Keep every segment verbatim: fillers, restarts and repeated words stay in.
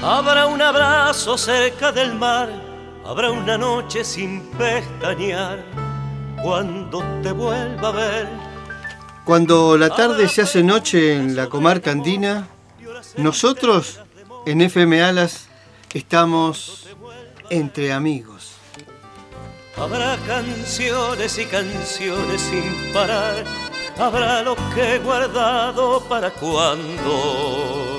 Habrá un abrazo cerca del mar, habrá una noche sin pestañear, cuando te vuelva a ver. Cuando la tarde se hace noche en la comarca andina, nosotros en F M Alas estamos entre amigos. Habrá canciones y canciones sin parar, habrá lo que he guardado para cuando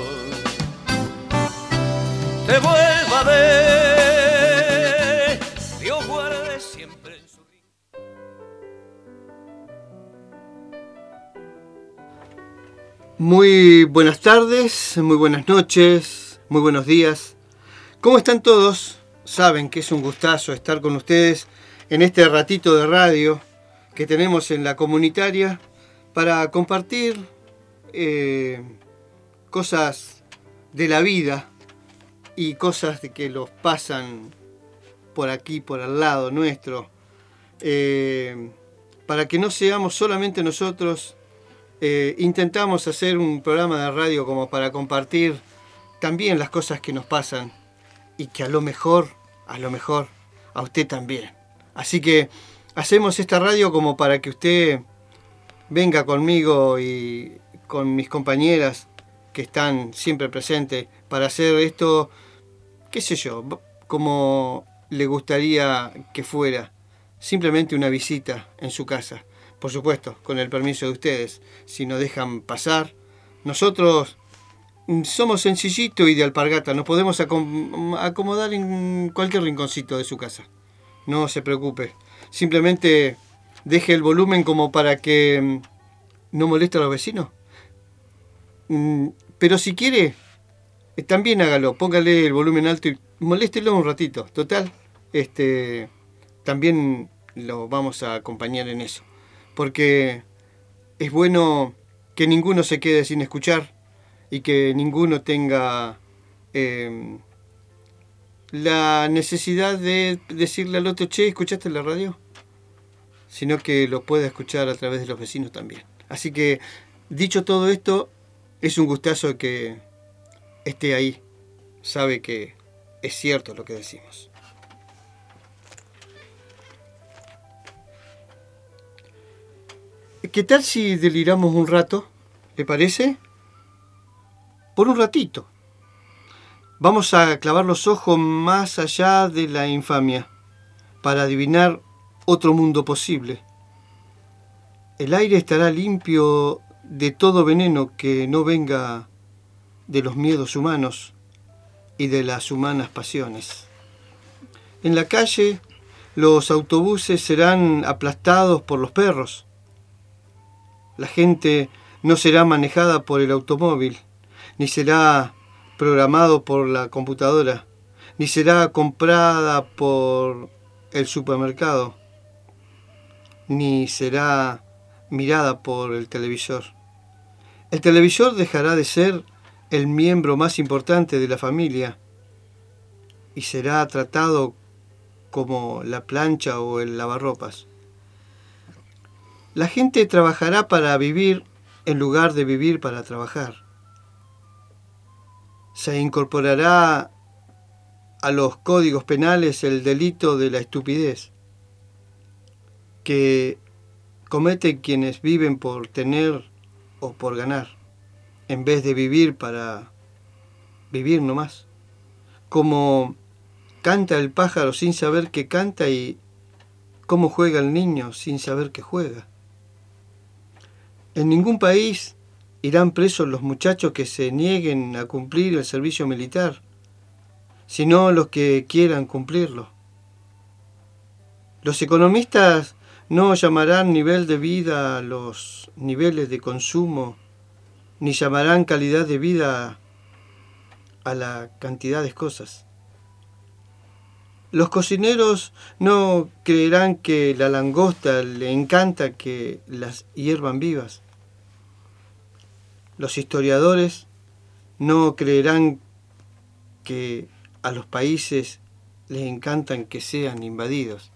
te vuelva a ver. Dios guarde siempre en su rincón. Muy buenas tardes, muy buenas noches, muy buenos días. ¿Cómo están todos? Saben que es un gustazo estar con ustedes en este ratito de radio que tenemos en la comunitaria para compartir eh, cosas de la vida y cosas de que los pasan por aquí, por al lado nuestro, eh, para que no seamos solamente nosotros. Eh, intentamos hacer un programa de radio como para compartir también las cosas que nos pasan y que a lo mejor, a lo mejor, a usted también. Así que hacemos esta radio como para que usted venga conmigo y con mis compañeras que están siempre presentes para hacer esto, qué sé yo, como le gustaría que fuera, simplemente una visita en su casa. Por supuesto, con el permiso de ustedes, si nos dejan pasar. Nosotros somos sencillitos y de alpargata, nos podemos acom- acomodar en cualquier rinconcito de su casa. No se preocupe, simplemente deje el volumen como para que no moleste a los vecinos. Pero si quiere, también hágalo, póngale el volumen alto y moléstelo un ratito. Total, este, también lo vamos a acompañar en eso. Porque es bueno que ninguno se quede sin escuchar y que ninguno tenga eh, la necesidad de decirle al otro, che, ¿escuchaste la radio? Sino que lo pueda escuchar a través de los vecinos también. Así que, dicho todo esto, es un gustazo que esté ahí. Sabe que es cierto lo que decimos. ¿Qué tal si deliramos un rato? ¿Le parece? Por un ratito. Vamos a clavar los ojos más allá de la infamia para adivinar otro mundo posible. El aire estará limpio de todo veneno que no venga de los miedos humanos y de las humanas pasiones. En la calle, los autobuses serán aplastados por los perros. La gente no será manejada por el automóvil, ni será programado por la computadora, ni será comprada por el supermercado, ni será mirada por el televisor. El televisor dejará de ser el miembro más importante de la familia y será tratado como la plancha o el lavarropas. La gente trabajará para vivir en lugar de vivir para trabajar. Se incorporará a los códigos penales el delito de la estupidez que cometen quienes viven por tener o por ganar, en vez de vivir para vivir nomás. Como canta el pájaro sin saber que canta y cómo juega el niño sin saber que juega. En ningún país irán presos los muchachos que se nieguen a cumplir el servicio militar, sino los que quieran cumplirlo. Los economistas no llamarán nivel de vida a los niveles de consumo, ni llamarán calidad de vida a la cantidad de cosas. Los cocineros no creerán que la langosta le encanta que las hiervan vivas. Los historiadores no creerán que a los países les encantan que sean invadidos.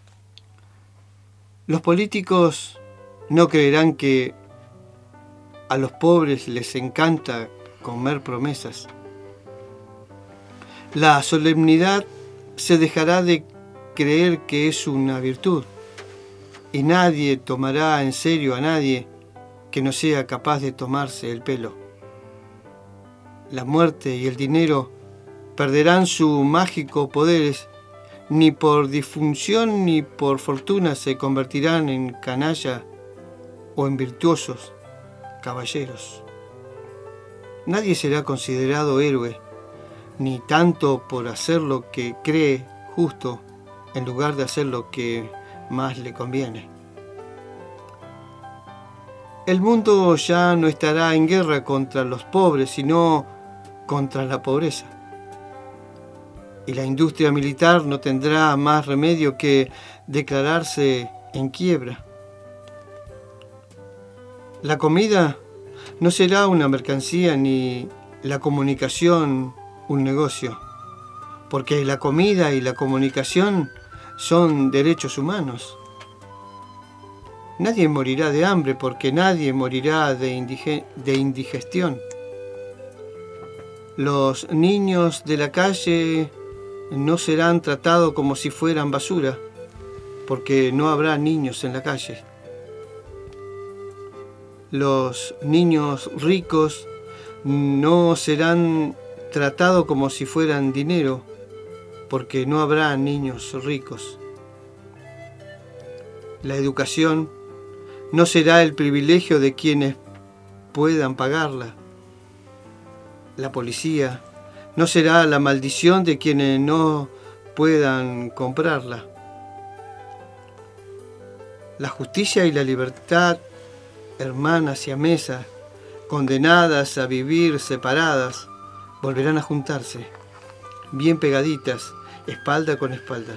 Los políticos no creerán que a los pobres les encanta comer promesas. La solemnidad se dejará de creer que es una virtud, y nadie tomará en serio a nadie que no sea capaz de tomarse el pelo. La muerte y el dinero perderán su mágico poderes, ni por disfunción ni por fortuna se convertirán en canalla o en virtuosos caballeros. Nadie será considerado héroe, ni tanto por hacer lo que cree justo, en lugar de hacer lo que más le conviene. El mundo ya no estará en guerra contra los pobres, sino contra la pobreza. Y la industria militar no tendrá más remedio que declararse en quiebra. La comida no será una mercancía ni la comunicación un negocio, porque la comida y la comunicación son derechos humanos. Nadie morirá de hambre porque nadie morirá de, indige- de indigestión. Los niños de la calle no serán tratados como si fueran basura, porque no habrá niños en la calle. Los niños ricos no serán tratados como si fueran dinero, porque no habrá niños ricos. La educación no será el privilegio de quienes puedan pagarla. La policía no será la maldición de quienes no puedan comprarla. La justicia y la libertad, hermanas siamesas, condenadas a vivir separadas, volverán a juntarse, bien pegaditas, espalda con espalda.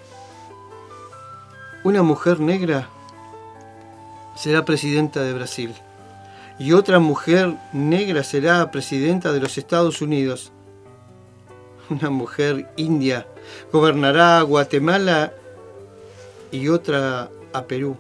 Una mujer negra será presidenta de Brasil y otra mujer negra será presidenta de los Estados Unidos. Una mujer india gobernará a Guatemala y otra a Perú.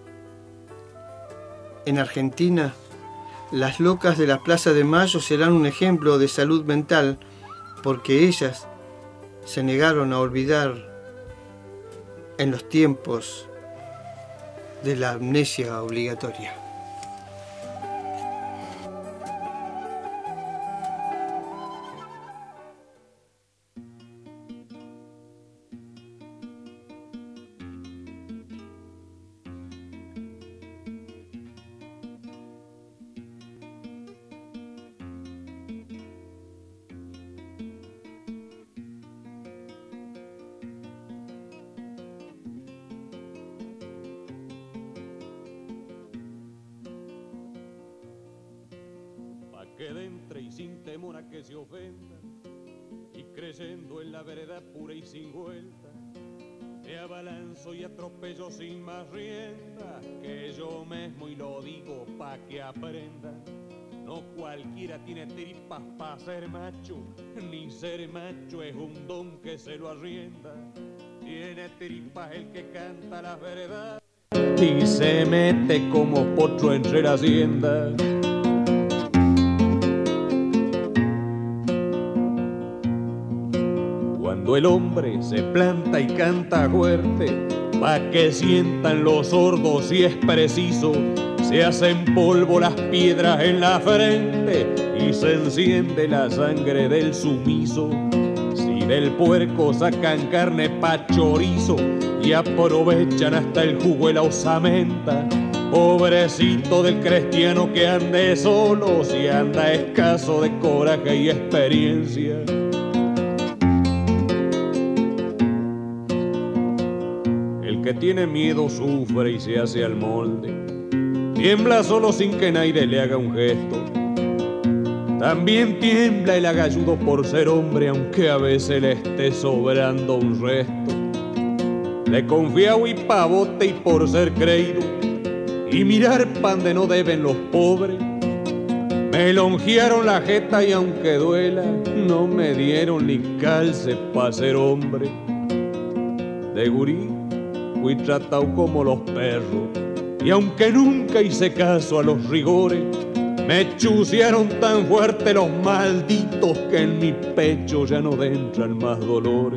En Argentina, las locas de la Plaza de Mayo serán un ejemplo de salud mental porque ellas se negaron a olvidar en los tiempos de la amnesia obligatoria. Que dentre y sin temor a que se ofenda, y creyendo en la verdad pura y sin vuelta, me abalanzo y atropello sin más rienda, que yo mismo y lo digo pa' que aprenda. No cualquiera tiene tripas pa' ser macho, ni ser macho es un don que se lo arrienda. Tiene tripas el que canta la verdad y se mete como potro entre la hacienda. Cuando el hombre se planta y canta fuerte, pa' que sientan los sordos y es preciso, se hacen polvo las piedras en la frente y se enciende la sangre del sumiso. Si del puerco sacan carne pa' chorizo y aprovechan hasta el jugo y la osamenta, pobrecito del cristiano que ande solo, si anda escaso de coraje y experiencia. Que tiene miedo sufre y se hace al molde, tiembla solo sin que nadie le haga un gesto. También tiembla el agalludo por ser hombre, aunque a veces le esté sobrando un resto. Le confiao y pavote y por ser creído y mirar pan de no deben los pobres, me longearon la jeta y aunque duela no me dieron ni calce pa' ser hombre. De gurí fui tratado como los perros y aunque nunca hice caso a los rigores, Me chusearon tan fuerte los malditos que en mi pecho ya no entran más dolores.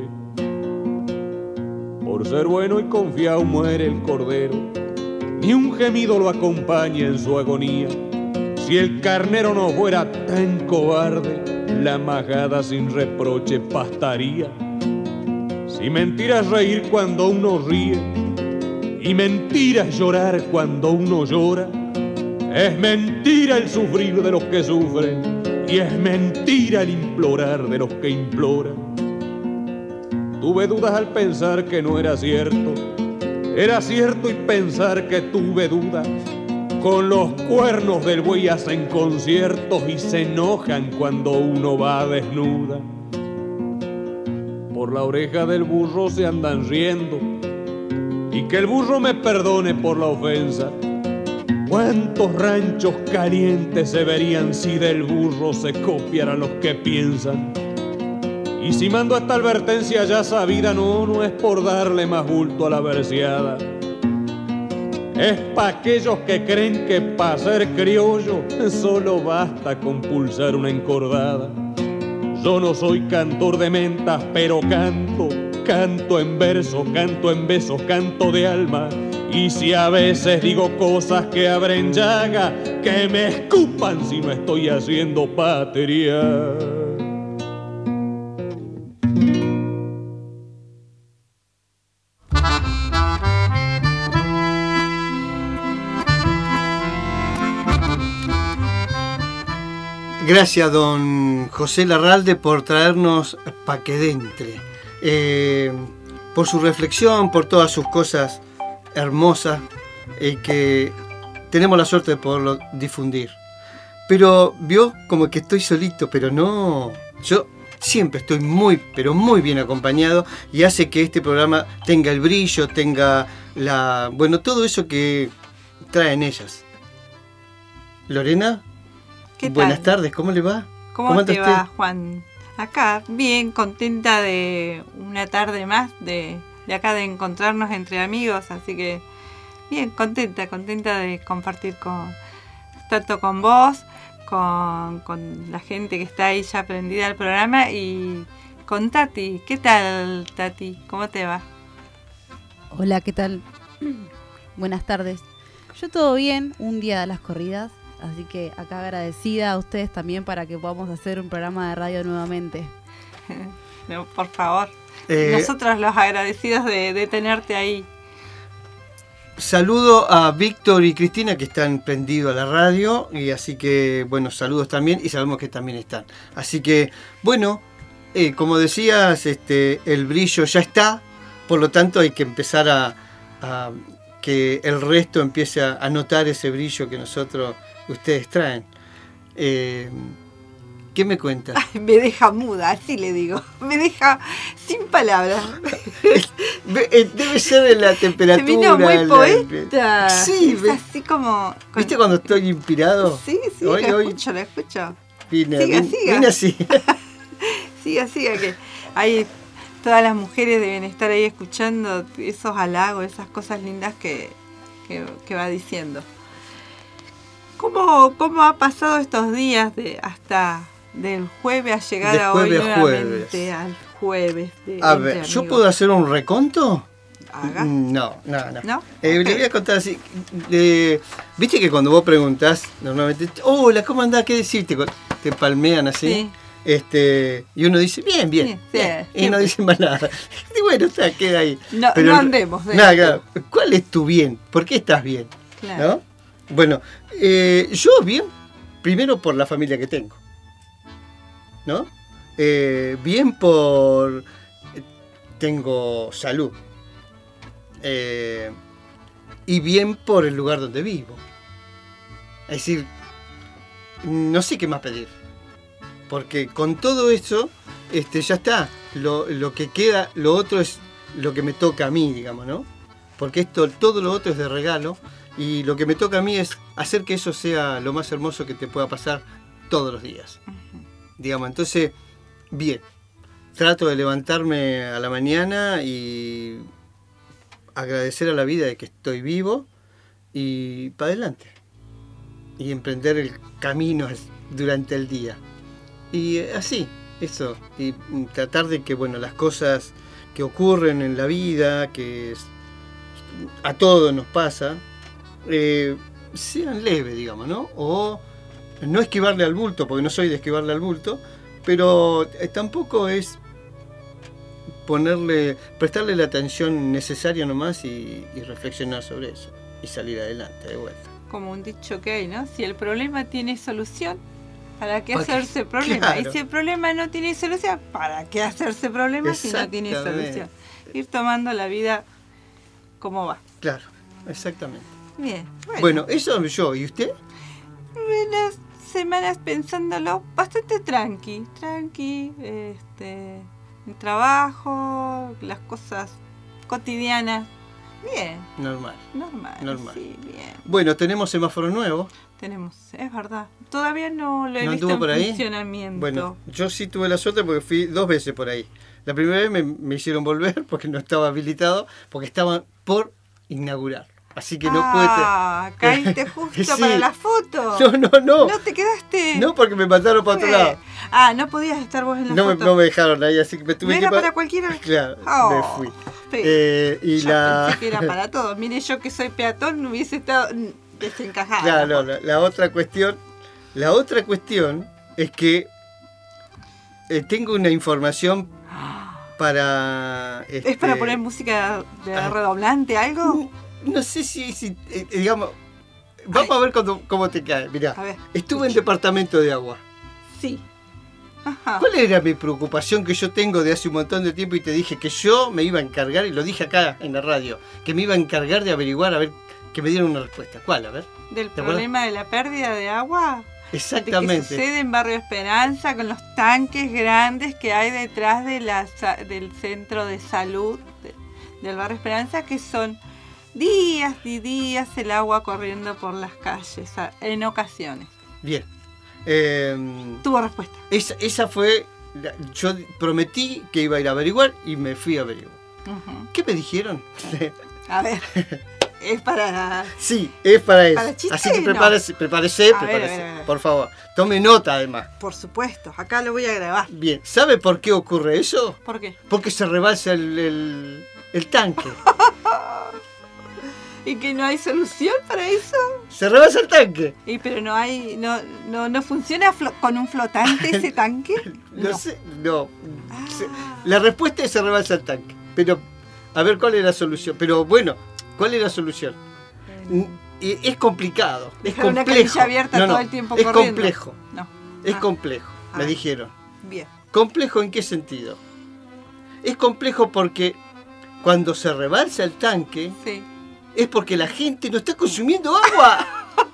Por ser bueno y confiado muere el cordero, ni un gemido lo acompaña en su agonía. Si el carnero no fuera tan cobarde, la majada sin reproche pastaría. Si mentira es reír cuando uno ríe y mentira es llorar cuando uno llora, es mentira el sufrir de los que sufren y es mentira el implorar de los que imploran. Tuve dudas al pensar que no era cierto, era cierto y pensar que tuve dudas. Con los cuernos del buey hacen conciertos y se enojan cuando uno va desnuda. Por la oreja del burro se andan riendo y que el burro me perdone por la ofensa. ¿Cuántos ranchos calientes se verían si del burro se copiaran los que piensan? Y si mando esta advertencia ya sabida, no, no es por darle más bulto a la verseada. Es pa' aquellos que creen que pa' ser criollo solo basta con pulsar una encordada. Yo no soy cantor de mentas, pero canto, canto en verso, canto en besos, canto de alma. Y si a veces digo cosas que abren llaga, que me escupan si no estoy haciendo patria. Gracias, don José Larralde, por traernos Pa' que dentre, eh, por su reflexión, por todas sus cosas hermosas eh, que tenemos la suerte de poderlo difundir. Pero vio como que estoy solito, pero no, yo siempre estoy muy, pero muy bien acompañado y hace que este programa tenga el brillo, tenga la, bueno, todo eso que traen ellas. Lorena, ¿qué tal? Buenas tardes, ¿cómo le va? ¿Cómo, ¿Cómo te usted? va, Juan? Acá, bien, contenta de una tarde más, de, de acá de encontrarnos entre amigos, así que bien, contenta, contenta de compartir con tanto con vos, con, con la gente que está ahí ya prendida al programa y con Tati. ¿Qué tal, Tati? ¿Cómo te va? Hola, ¿qué tal? Buenas tardes. Yo todo bien, un día de las corridas. Así que acá agradecida a ustedes también para que podamos hacer un programa de radio nuevamente. No, por favor. Eh, Nosotros los agradecidos de, de tenerte ahí. Saludo a Víctor y Cristina que están prendidos a la radio y así que, bueno, saludos también y sabemos que también están. Así que, bueno, eh, como decías, este, el brillo ya está, por lo tanto hay que empezar a, a que el resto empiece a, a notar ese brillo que nosotros... ustedes traen. Eh, ¿Qué me cuentas? Ay, me deja muda, así le digo. Me deja sin palabras. Debe ser de la temperatura. Se vino muy la, poeta. Sí, es así como... Con... ¿Viste cuando estoy inspirado? Sí, sí, hoy, lo hoy escucho, lo escucho. Vine, siga, vine, siga. vine así. siga, siga, que hay... Todas las mujeres deben estar ahí escuchando esos halagos, esas cosas lindas que, que, que va diciendo. ¿Cómo, ¿Cómo ha pasado estos días de hasta del jueves a llegar de a hoy jueves nuevamente jueves. al jueves? De, a ver, ¿yo amigos. puedo hacer un reconto? Haga. No, no, no. ¿No? Eh, Okay. Le voy a contar así. Eh, Viste que cuando vos preguntás, normalmente, hola, ¿cómo andás? ¿Qué decirte? Te palmean así. Sí. Este, y uno dice, bien, bien. Sí, bien, sí, y no dice más nada. Y bueno, o sea, queda ahí. No, Pero, no andemos. De nada, claro. ¿Cuál es tu bien? ¿Por qué estás bien? Claro. ¿No? Bueno, eh, yo bien, primero por la familia que tengo, ¿no? Eh, bien por... tengo salud. Eh, y bien por el lugar donde vivo. Es decir, no sé qué más pedir. Porque con todo eso, este, ya está. Lo, lo que queda, lo otro es lo que me toca a mí, digamos, ¿no? Porque esto, todo lo otro es de regalo. Y lo que me toca a mí es hacer que eso sea lo más hermoso que te pueda pasar todos los días. Uh-huh. Digamos, entonces, bien. Trato de levantarme a la mañana y agradecer a la vida de que estoy vivo y para adelante. y emprender el camino durante el día. Y así, eso, y tratar de que, bueno, las cosas que ocurren en la vida, que a todos nos pasa, eh, sean leves, digamos, ¿no? O no esquivarle al bulto, porque no soy de esquivarle al bulto, pero eh, tampoco es ponerle, prestarle la atención necesaria nomás y, y reflexionar sobre eso y salir adelante de vuelta. Como un dicho que hay, ¿no? Si el problema tiene solución, ¿para qué ¿Para qué? hacerse problema? Claro. Y si el problema no tiene solución, ¿para qué hacerse problema si no tiene Exactamente. solución? Ir tomando la vida como va. Claro, exactamente. Bien. Bueno, Bueno, eso yo. ¿Y usted? unas semanas pensándolo bastante tranqui, tranqui, este, el trabajo, las cosas cotidianas, bien, Normal. normal, Normal. sí, bien. Bueno, tenemos semáforo nuevo. Tenemos, es verdad, todavía no lo he ¿No visto anduvo en por ahí? funcionamiento. Bueno, yo sí tuve la suerte porque fui dos veces por ahí. La primera vez me, me hicieron volver porque no estaba habilitado, porque estaban por inaugurar. Así que no ah, pude... caíste justo Sí. para la foto. No, no, no. No te quedaste. No, porque me mandaron para otro Eh, lado. Ah, no podías estar vos en la No me, foto. no me dejaron ahí, así que me tuve ¿No que... era pa- para cualquiera? Claro, Oh, me fui. sí. Eh, y Yo la... pensé que era para todos. Mire, yo que soy peatón hubiese estado mm, desencajada. Claro, no, la, la otra cuestión, la otra cuestión es que eh, tengo una información para... ¿Es este, para poner música de ah. redoblante, algo? No sé si, si eh, digamos, vamos a ver cómo, cómo te cae. Mirá, A ver, estuve en escucho. departamento de agua. Sí. Ajá. ¿Cuál era mi preocupación que yo tengo de hace un montón de tiempo y te dije que yo me iba a encargar, y lo dije acá en la radio, que me iba a encargar de averiguar, a ver, que me dieran una respuesta? ¿Cuál? A ver. Del ¿te acuerdas? problema de la pérdida de agua. De que Exactamente. sucede en Barrio Esperanza con los tanques grandes que hay detrás de la, sa- del centro de salud de- del Barrio Esperanza, que son días y días el agua corriendo por las calles a- en ocasiones. Bien. Eh, Tuvo respuesta. esa, esa fue, la- yo prometí que iba a ir a averiguar y me fui a averiguar. Ujú. ¿Qué me dijeron? A ver, es para... Sí, es para eso. ¿Para chiste? Así que No. prepárese, prepárese, A ver, prepárese, a ver, a ver. por favor. Tome nota además. Por supuesto, acá lo voy a grabar. Bien, ¿sabe por qué ocurre eso? ¿Por qué? Porque se rebalsa el, el, el tanque. ¿Y que no hay solución para eso? Se rebalsa el tanque. Y pero no hay, no, no, no funciona flo- con un flotante ese tanque. No, sé, no. Ah. Se- La respuesta es se rebalsa el tanque. Pero, a ver cuál es la solución. Pero bueno, ¿cuál es la solución? Eh, Y es complicado. Es Dejar una complejo. canilla abierta No, no, todo el tiempo es corriendo. complejo. No. Es Ah, complejo, me Ah. dijeron. Bien. ¿Complejo en qué sentido? Es complejo porque cuando se rebalsa el tanque Sí. es porque la gente no está consumiendo agua.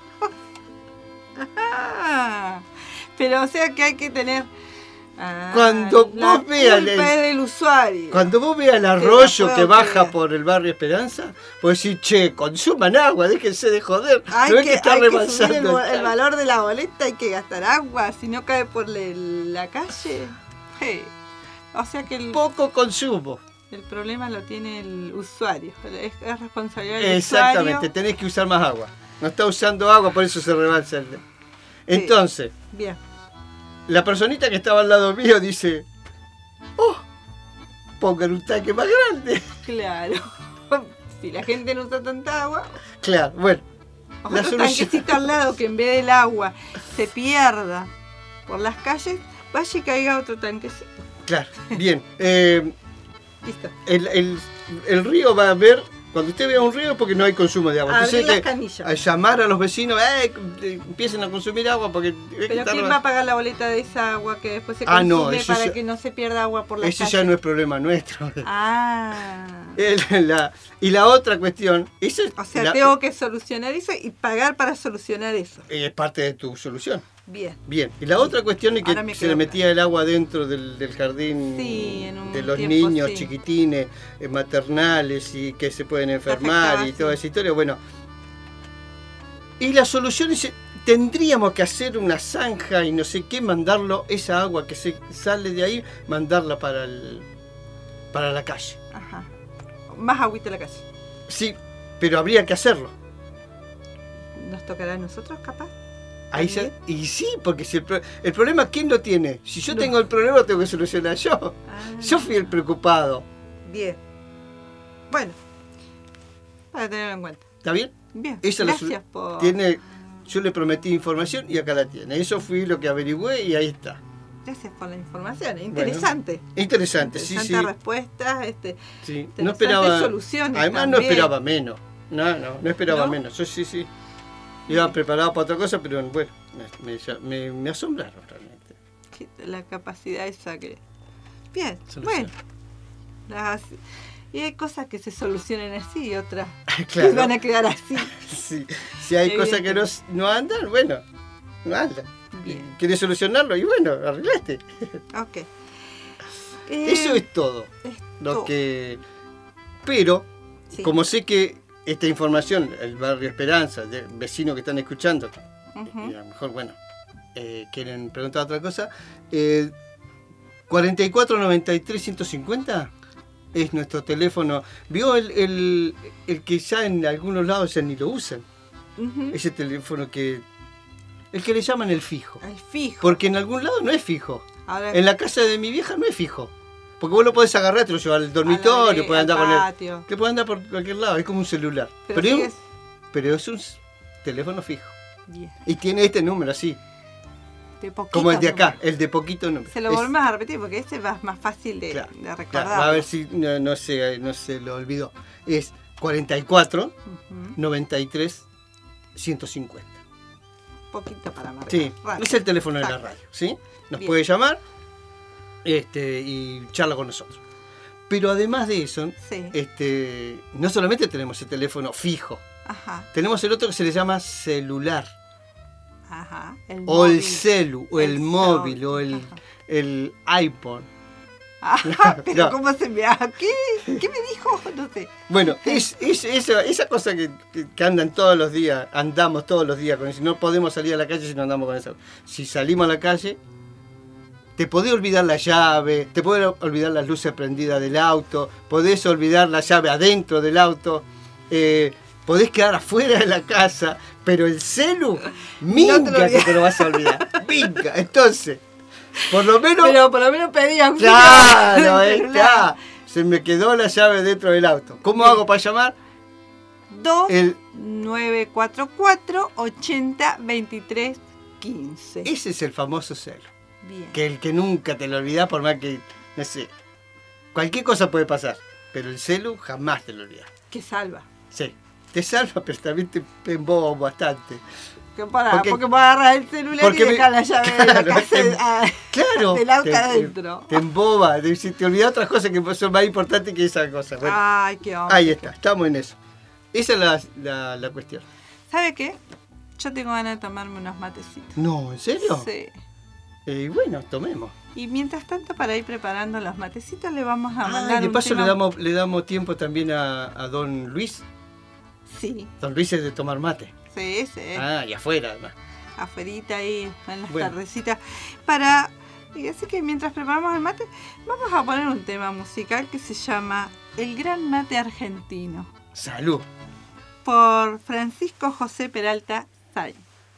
Ah, pero o sea que hay que tener. Ah, Cuando la vos veas culpa el- es del usuario. Cuando vos veas el la arroyo puedo que baja creer. por el barrio Esperanza, pues decir, che, consuman agua, déjense de joder. Hay no es que, que está hay que subir rebalsando el, el vo- el tanque. valor de la boleta, hay que gastar agua, si no cae por le- la calle. Hey. O sea que el, Poco consumo. el problema lo tiene el usuario. Es, es responsabilidad del Exactamente, usuario. tenés que usar más agua. No está usando agua, por eso se rebalsa el... Entonces, Bien. la personita que estaba al lado mío dice, oh, pongan un tanque más grande. Claro. Si la gente no usa tanta agua, Claro, bueno, la otro solución... tanquecito al lado que en vez del agua se pierda por las calles, vaya y caiga otro tanquecito. Claro, bien. Eh, Listo. el, el- el río va a haber, cuando usted vea un río es porque no hay consumo de agua. Abrir Entonces las hay que canillas. a llamar a los vecinos, eh, que empiecen a consumir agua porque... es que Pero está ¿quién re- va a pagar la boleta de esa agua que después se Ah, consume no, eso para ya- que no se pierda agua por las Ese calles? ya no es problema nuestro. Ah. El- la- y la otra cuestión, eso es, O sea, la- tengo que solucionar eso y pagar para solucionar eso. es parte de tu solución. Bien. Bien, y la otra cuestión es que Ahora me se quedó le metía el agua dentro del, del jardín Sí, en un de los tiempo, niños sí. chiquitines, eh, maternales y que se pueden enfermar afectaba, y toda sí. esa historia. Bueno, y la solución es, tendríamos que hacer una zanja y no sé qué, mandarlo, esa agua que se sale de ahí, mandarla para, el, para la calle. Ajá. Más agüita en la calle. Sí, pero habría que hacerlo. ¿Nos tocará a nosotros, capaz? Ahí ya, y sí, porque si el, pro, el problema, ¿quién lo tiene? Si yo no. tengo el problema, lo tengo que solucionar yo. Ah, yo fui el preocupado. Bien. Bueno, para tenerlo en cuenta. ¿Está bien? Bien, Esa gracias la, por... Tiene, yo le prometí información y acá la tiene. Eso fui lo que averigüé y ahí está. Gracias por la información, interesante. Bueno, interesante, sí, interesante sí. respuestas, este, sí. No esperaba, soluciones. Además también. no esperaba menos. No, no, no esperaba ¿No? menos. Yo sí, sí. Iba sí. preparado para otra cosa, pero bueno, me, me, me asombraron realmente. La capacidad esa que... Bien, bueno. Las... Y hay cosas que se solucionan así y otras claro. que van a quedar así. Sí. Si hay cosas que no, no andan, bueno, no andan. Bien. ¿Quieres solucionarlo? Y bueno, arreglaste. Ok. Eh, Eso es todo. Es lo todo. que. Pero, sí. como sé que esta información, el barrio Esperanza, de vecinos que están escuchando, uh-huh. y a lo mejor, bueno, eh, quieren preguntar otra cosa, eh, cuarenta y cuatro noventa y tres ciento cincuenta es nuestro teléfono. ¿Vio el, el, el que ya en algunos lados ya ni lo usan? Uh-huh. Ese teléfono que... El que le llaman el fijo. El fijo. Porque en algún lado no es fijo. Ver. En la casa de mi vieja no es fijo. Porque vos lo podés agarrar, te lo llevas al dormitorio, podés andar patio. con él. Que podés andar por cualquier lado, es como un celular. Pero, pero, sí es, es... pero es un teléfono fijo. Bien. Y tiene este número así. De poquito como el de acá, número. El de poquito número. Se lo volvemos a repetir porque ese va más fácil de, claro, de recordar. Claro, a ver si no, no, se, no se lo olvidó. Es cuarenta y cuatro uh-huh. noventa y tres ciento cincuenta. Poquito para marcar. Sí, radio. Es el teléfono de la radio, ¿sí? Nos Bien. Puede llamar este, y charla con nosotros. Pero además de eso, sí. este, no solamente tenemos el teléfono fijo, Ajá. tenemos el otro que se le llama celular. Ajá. El o móvil. el celu, o el, el móvil, o el, el iPod. Ah, pero no. ¿Cómo se me hace? ¿Qué? ¿Qué me dijo? No sé. Bueno, es, es esa, esa cosa que, que, que andan todos los días, andamos todos los días con eso. No podemos salir a la calle si no andamos con eso. Si salimos a la calle, te podés olvidar la llave, te podés olvidar las luces prendidas del auto, podés olvidar la llave adentro del auto, eh, podés quedar afuera de la casa, pero el celu, minga no te que te lo vas a olvidar. Minga. Entonces... Por lo menos. Pero por lo menos pedía un Claro, está. Se me quedó la llave dentro del auto. ¿Cómo Bien. Hago para llamar? dos nueve cuatro cuatro ochenta veintitrés quince. Ese es el famoso celu. Bien. Que el que nunca te lo olvidás, por más que. No sé. Cualquier cosa puede pasar. Pero el celu jamás te lo olvidás. Que salva. Sí. Te salva, pero también te emboba bastante. Que para, porque, porque me agarras el celular y dejas la llave claro, de la casa te, a, claro, del auto te, adentro. Te, te emboba, te, te olvidas otras cosas que son más importantes que esa cosa. Bueno, Ay, qué hombre. Ahí está, estamos en eso. Esa es la, la, la cuestión. ¿Sabe qué? Yo tengo ganas de tomarme unos matecitos. No, ¿en serio? Sí. Y eh, bueno, tomemos. Y mientras tanto, para ir preparando los matecitos, le vamos a mandar. Ah, de un paso tema... le damos le damos tiempo también a, a don Luis. Sí. Don Luis es de tomar mate. Sí, sí. Ah, y afuera además. Afuerita ahí en las bueno. tardecitas para y así que mientras preparamos el mate vamos a poner un tema musical que se llama El Gran Mate Argentino. Salud. Por Francisco José Peralta Say.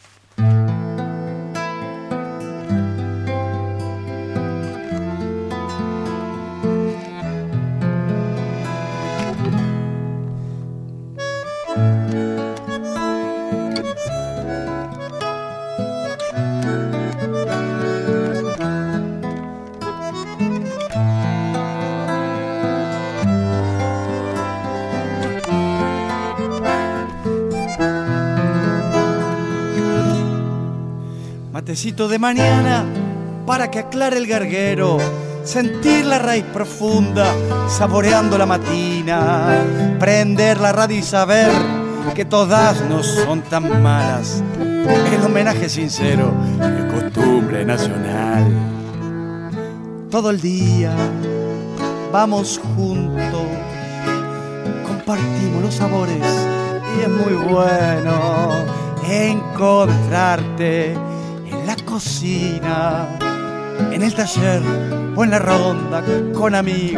Matecito de mañana para que aclare el garguero, sentir la raíz profunda saboreando la matina, prender la radio y saber que todas no son tan malas, el homenaje sincero de costumbre nacional. Todo el día vamos juntos, compartimos los sabores y es muy bueno encontrarte en la cocina, en el taller o en la ronda con amigos.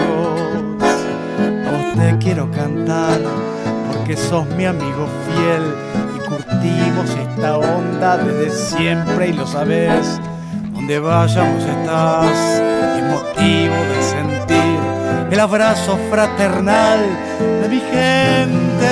A vos te quiero cantar porque sos mi amigo fiel y curtido sentimos esta onda desde siempre y lo sabes. Donde vayamos estás, y es motivo de sentir el abrazo fraternal de mi gente.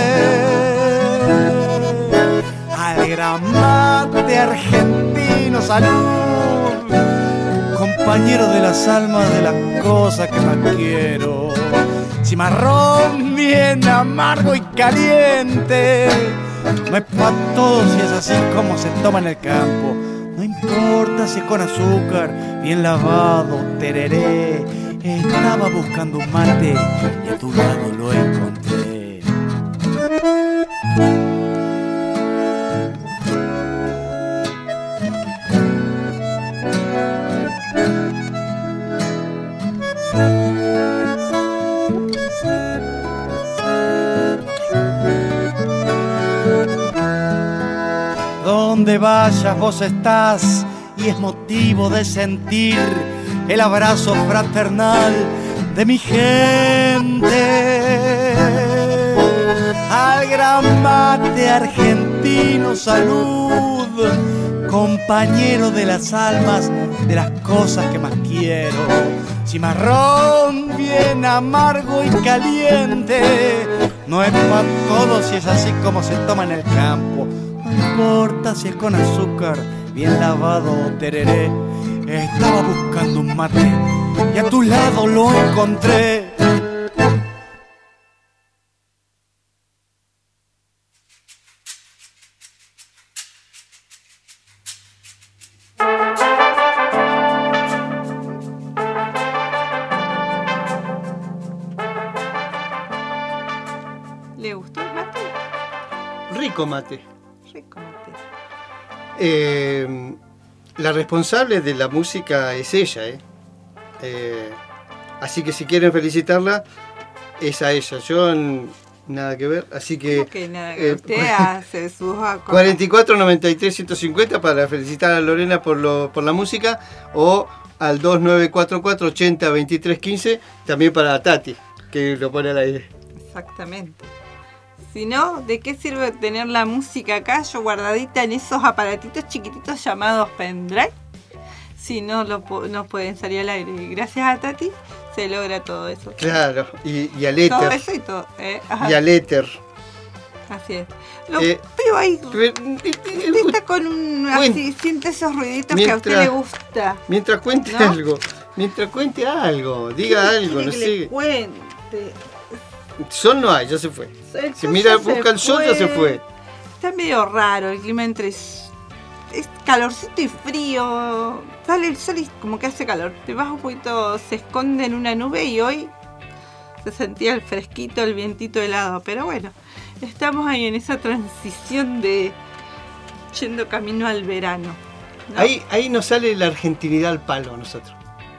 Al gran mate argentino, salud, compañero de las almas, de las cosas que más quiero. Cimarrón bien amargo y caliente, no es pa' todos y es así como se toma en el campo. No importa si es con azúcar, bien lavado, tereré. Estaba buscando un mate y a tu lado lo encontré. Donde vayas vos estás y es motivo de sentir el abrazo fraternal de mi gente. Al gran mate argentino, salud, compañero de las almas, de las cosas que más quiero. Cimarrón bien amargo y caliente, no es para todos y es así como se toma en el campo. No importa si es con azúcar, bien lavado o tereré. Estaba buscando un mate y a tu lado lo encontré. ¿Le gustó el mate? Rico mate. Rico mate. Eh, la responsable de la música es ella, ¿eh? Eh, así que si quieren felicitarla, es a ella. Yo n- nada que ver, así que... ¿Cómo que nada? Que eh, usted hace sus cosas. cuarenta y cuatro noventa y tres ciento cincuenta para felicitar a Lorena por, lo, por la música, o al dos nueve cuatro cuatro ochenta veintitrés quince también para Tati, que lo pone al aire. Exactamente. Si no, ¿de qué sirve tener la música acá, yo guardadita en esos aparatitos chiquititos llamados pendrive? Si no, lo, po- no pueden salir al aire. Y gracias a Tati se logra todo eso. Claro, y, y al Todo éter. eso y todo. ¿eh? Ajá. Y al éter. Así es. Lo Eh, veo ahí. Pero, Usted está con un... Cuen- Así, siente esos ruiditos que a usted Mientras- le gusta. Mientras cuente ¿No? algo, mientras cuente algo, diga ¿Qué algo, quiere no que sé. le cuente? Sol no hay, ya se fue. El Si sol mira, ya se busca el sol, ya se fue. Está medio raro el clima entre... Es calorcito y frío. Sale el sol y como que hace calor. Te vas un poquito, se esconde en una nube y hoy se sentía el fresquito, el vientito helado. Pero bueno, estamos ahí en esa transición de yendo camino al verano, ¿no? Ahí, ahí nos sale la argentinidad al palo a nosotros.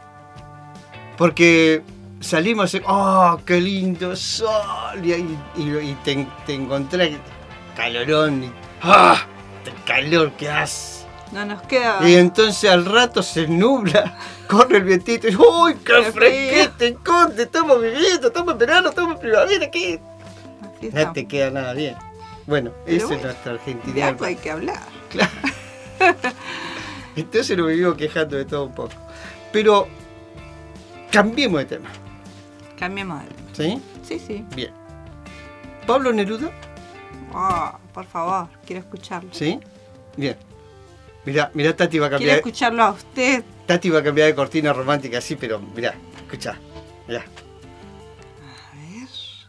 Porque salimos y, ¡oh, qué lindo sol! Y, y, y- y te, te encontrás calorón y ¡ah! El calor que hace. No nos queda... Y entonces al rato se nubla, corre el vientito y ¡uy, qué Qué fresquete, conde! Estamos viviendo, estamos en verano, estamos en primavera, ¿qué? Así No estamos. te queda nada bien. Bueno, Pero esa bueno, es nuestra De argentinidad. algo hay que hablar. Claro. Entonces nos vivimos quejando de todo un poco. Pero cambiemos de tema, Cambiemos de tema. ¿sí? Sí, sí. Bien. Pablo Neruda, Oh, por favor, quiero escucharlo. ¿sí? Bien. Mirá, mirá, Tati va a Quiero cambiar. escucharlo a usted. Tati va a cambiar de cortina romántica así, pero mirá, escuchá. Mirá. A ver.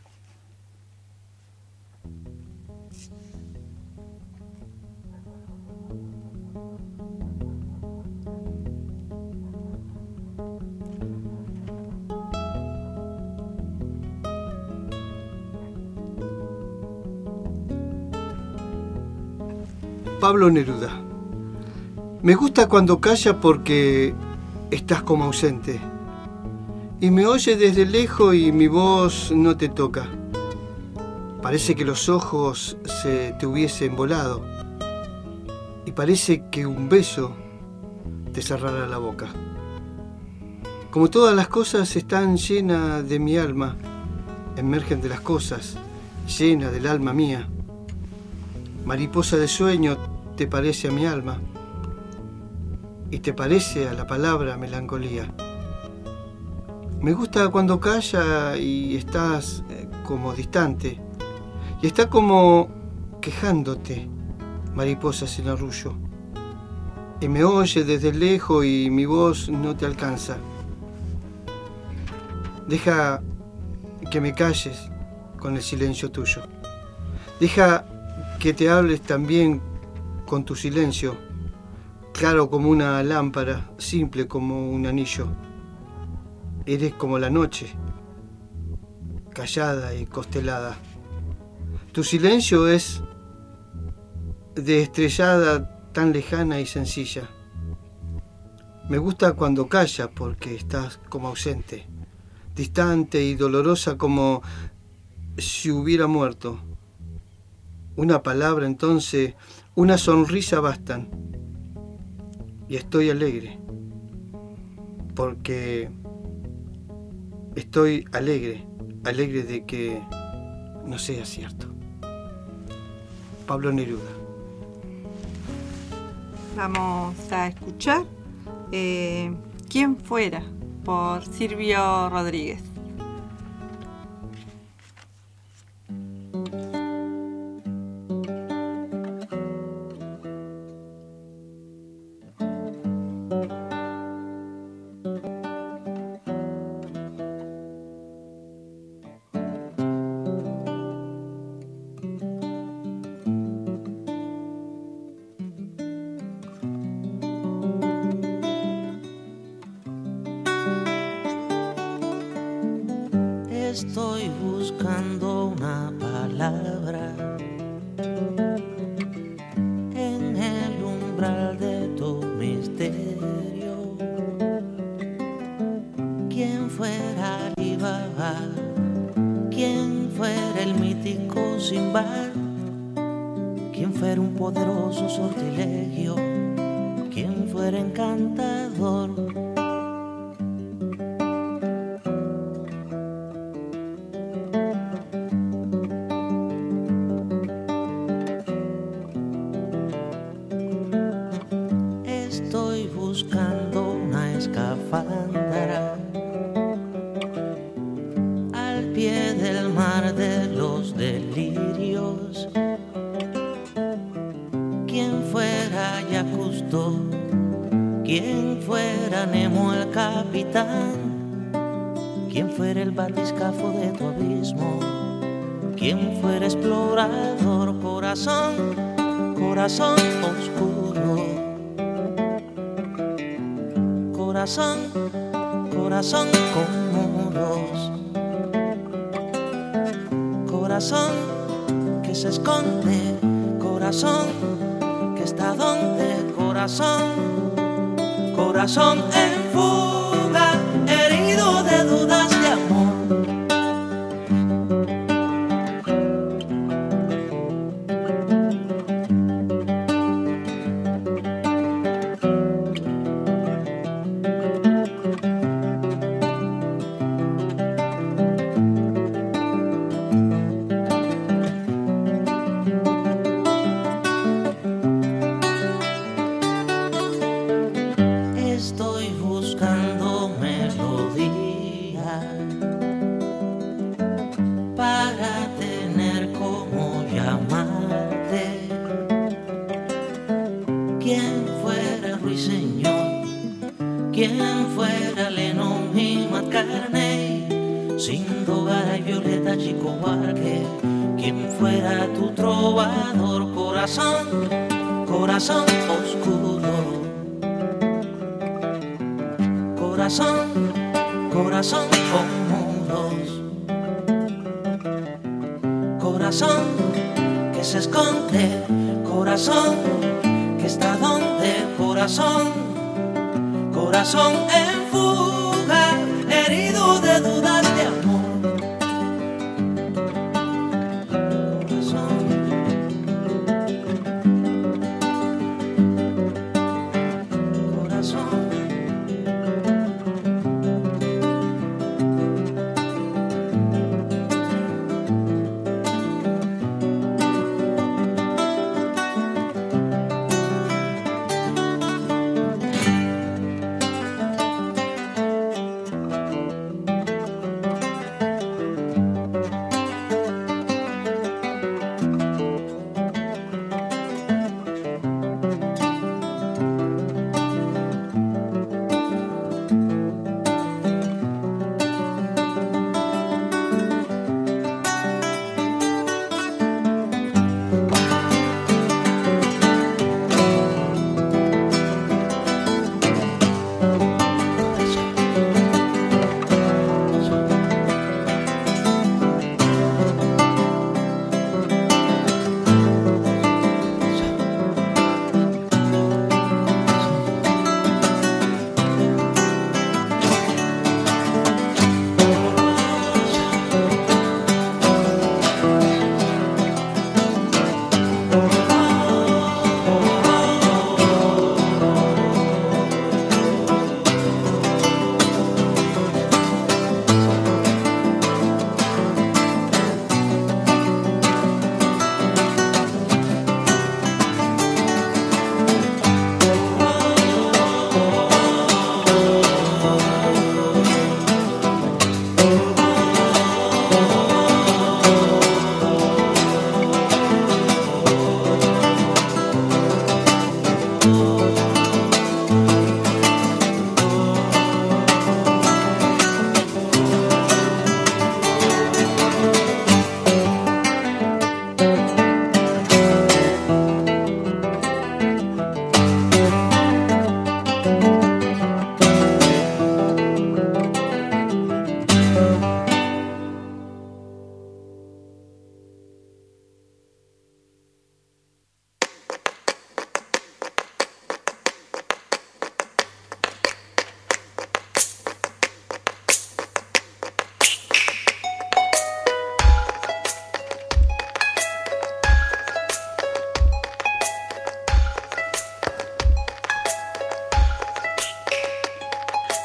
Pablo Neruda. Me gusta cuando calla porque estás como ausente. Y me oye desde lejos y mi voz no te toca. Parece que los ojos se te hubiesen volado. Y parece que un beso te cerrara la boca. Como todas las cosas están llenas de mi alma, emergen de las cosas, llenas del alma mía. Mariposa de sueño te parece a mi alma y te parece a la palabra melancolía. Me gusta cuando calla y estás eh, como distante y está como quejándote, mariposa sin arrullo. Y me oye desde lejos y mi voz no te alcanza. Deja que me calles con el silencio tuyo. Deja que te hables también con tu silencio, claro como una lámpara, simple como un anillo. Eres como la noche, callada y constelada. Tu silencio es de estrellada tan lejana y sencilla. Me gusta cuando calla porque estás como ausente, distante y dolorosa como si hubiera muerto. Una palabra entonces, una sonrisa bastan. Y estoy alegre, porque estoy alegre, alegre de que no sea cierto. Pablo Neruda. Vamos a escuchar eh, ¿Quién fuera? Por Silvio Rodríguez. Estoy buscando una palabra en el umbral de tu misterio. ¿Quién fuera Alibaba? ¿Quién fuera el mítico Sinbad? ¿Quién fuera un poderoso sortilegio? ¿Quién fuera encantador? ¿Quién fuera el batiscafo de tu abismo? ¿Quién fuera explorador? Corazón, corazón oscuro. Corazón, corazón con muros. Corazón que se esconde. Corazón que está donde. Corazón, corazón en fuga, herido de dudas de amor. Estoy buscando melodía para tener como llamarte. ¿Quién fuera Ruiseñor? ¿Quién fuera Lennon y McCartney? Sindogara y Violeta Chico Buarque. ¿Quién fuera tu trovador? Corazón, corazón oscuro. Corazón, corazón con muros. Corazón que se esconde. Corazón que está donde. Corazón, corazón en fuga, herido de dudas de amor.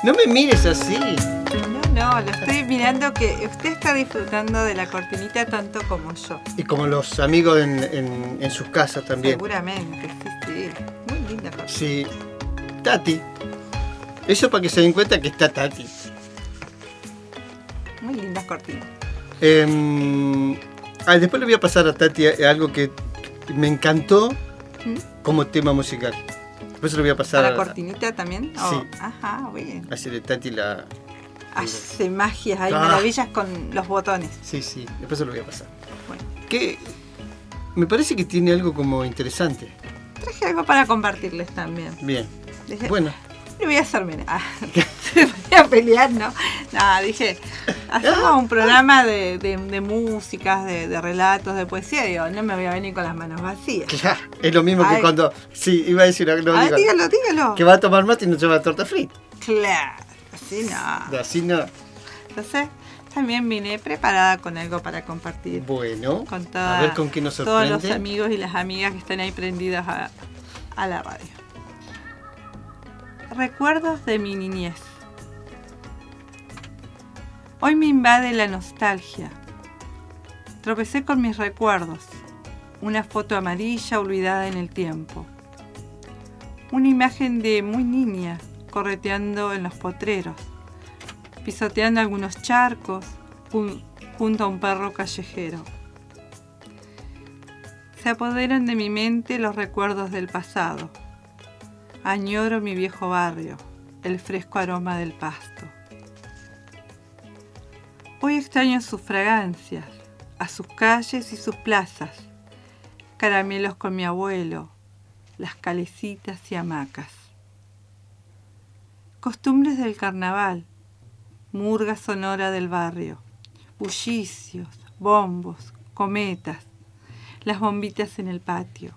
No me mires así. No, no, lo estoy mirando que usted está disfrutando de la cortinita tanto como yo. Y como los amigos en, en, en sus casas también. Seguramente, sí, sí. Muy linda cortina. Sí. Tati. Eso para que se den cuenta que está Tati. Muy lindas cortinas. Eh, ah, después le voy a pasar a Tati algo que me encantó ¿Mm? como tema musical. Después se lo voy a pasar. ¿A a la cortinita también? Oh, sí. Ajá, bien. Así de Tati la... Hace magias, hay Ah. maravillas con los botones. Sí, sí, después se lo voy a pasar. Bueno, Que me parece que tiene algo como interesante. traje algo para compartirles también. Bien. Dije, Bueno. le voy a hacer mena. Ah, se voy a pelear, ¿no? No, dije, hacemos un programa de, de, de músicas, de, de relatos, de poesía. Digo, no me voy a venir con las manos vacías. Claro, es lo mismo que Ay. cuando... Sí, iba a decir... No, Ah, digo, dígalo, dígalo. que va a tomar mate y no lleva torta frita. Claro, así no. Así no. Entonces, también vine preparada con algo para compartir. Bueno, Con toda- a ver con qué nos todos sorprende. los amigos y las amigas que están ahí prendidos a, a la radio. Recuerdos de mi niñez. Hoy me invade la nostalgia. Tropecé con mis recuerdos. Una foto amarilla olvidada en el tiempo. Una imagen de muy niña correteando en los potreros, pisoteando algunos charcos jun- junto a un perro callejero. Se apoderan de mi mente los recuerdos del pasado. Añoro mi viejo barrio, el fresco aroma del pasto. Hoy extraño sus fragancias, a sus calles y sus plazas, caramelos con mi abuelo, las calecitas y hamacas. Costumbres del carnaval, murga sonora del barrio, bullicios, bombos, cometas, las bombitas en el patio.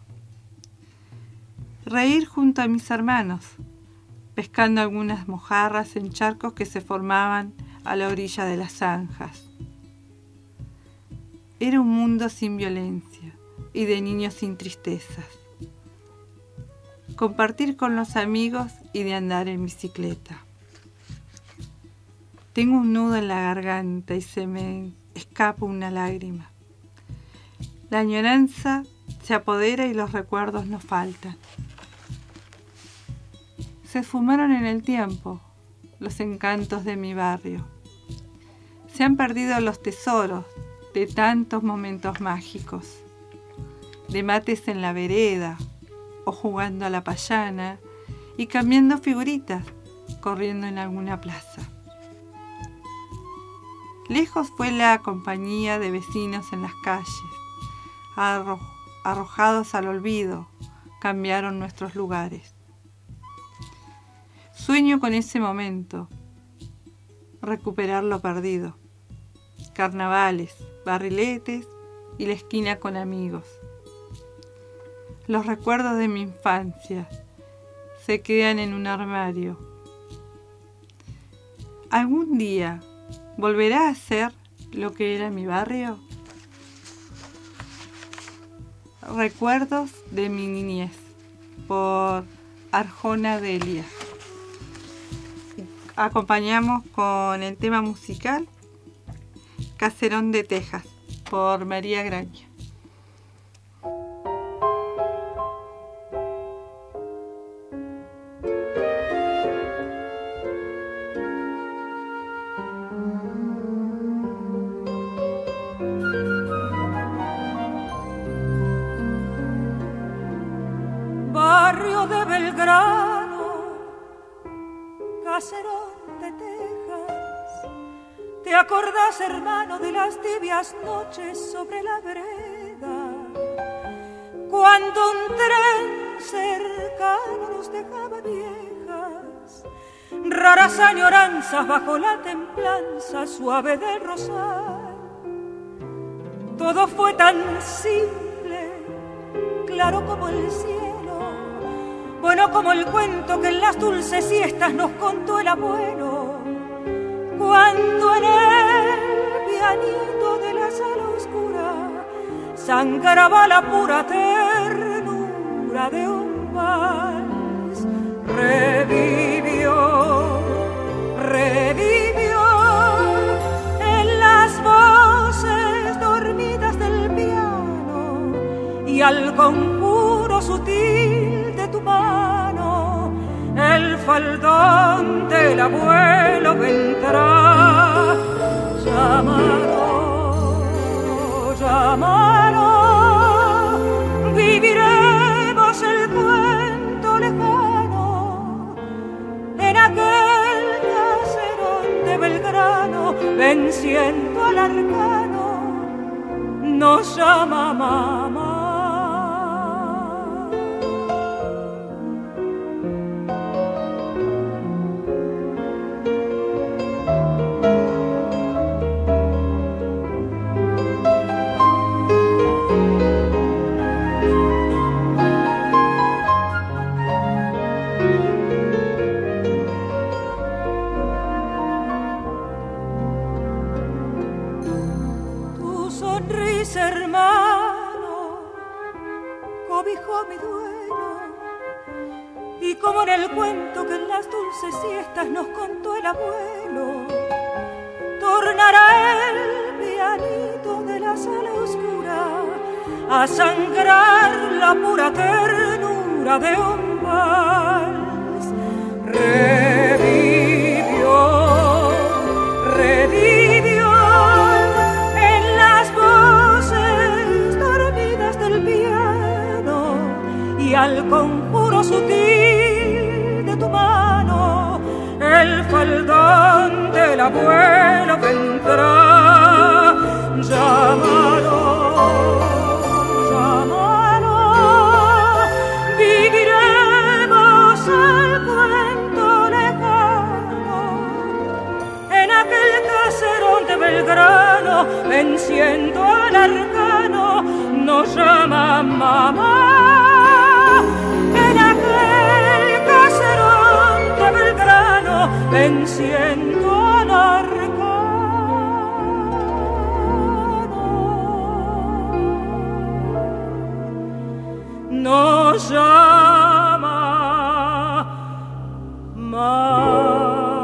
Reír junto a mis hermanos, pescando algunas mojarras en charcos que se formaban a la orilla de las zanjas. Era un mundo sin violencia y de niños sin tristezas. Compartir con los amigos y de andar en bicicleta. Tengo un nudo en la garganta y se me escapa una lágrima. La añoranza se apodera y los recuerdos no faltan. Se esfumaron en el tiempo los encantos de mi barrio. Se han perdido los tesoros de tantos momentos mágicos, de mates en la vereda o jugando a la payana y cambiando figuritas, corriendo en alguna plaza. Lejos fue la compañía de vecinos en las calles, arro- arrojados al olvido, cambiaron nuestros lugares. Sueño con ese momento, recuperar lo perdido. Carnavales, barriletes y la esquina con amigos. Los recuerdos de mi infancia se quedan en un armario. ¿Algún día volverá a ser lo que era mi barrio? Recuerdos de mi niñez, por Arjona Delia. Acompañamos con el tema musical Caserón de Texas, por María Graña. Barrio de Belgrano, Caserón de Texas, ¿te acordás, hermano, de las tibias noches sobre la vereda? Cuando un tren cercano nos dejaba viejas, raras añoranzas bajo la templanza suave del rosal. Todo fue tan simple, claro como el cielo, bueno como el cuento que en las dulces siestas nos contó el abuelo, cuando en el pianito de la sala oscura sangraba la pura ternura de un vals. Revivió al conjuro sutil de tu mano, el faldón del abuelo vendrá. Llámalo, llámalo, viviremos el cuento lejano en aquel caserón de Belgrano, venciendo al arcano, nos llama mamá. Mi duelo, y como en el cuento que en las dulces siestas nos contó el abuelo, tornará el pianito de la sala oscura a sangrar la pura ternura de un vals. Revivió, revivió en las voces dormidas del piano, y al conjuro sutil de tu mano el faldón del abuelo vendrá. Llámalo, llámalo, viviremos el cuento lejano en aquel caserón de Belgrano, venciendo al arcano, nos llama mamá. En aquel caserón de Belgrano, venciendo al arcano, nos llama mamá.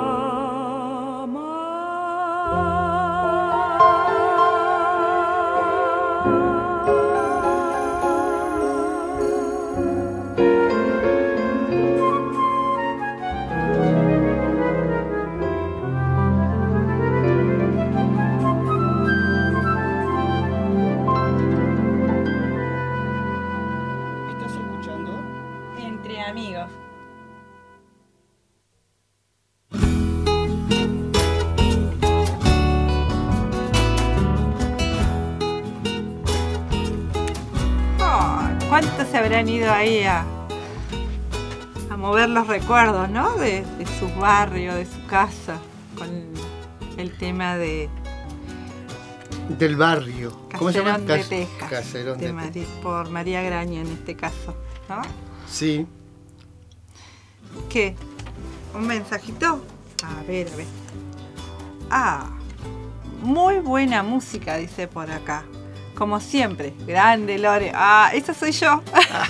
¿Cuántos se habrán ido ahí a, a mover los recuerdos, ¿no? De, de su barrio, de su casa, con el tema de... Del barrio. ¿Cómo se llama? Caserón de Tejas. Caserón de de Mari- por María Graña en este caso, ¿no? Sí. ¿Qué? ¿Un mensajito? A ver, a ver. Ah, muy buena música, dice por acá. Como siempre, grande Lore. Ah, esa soy yo.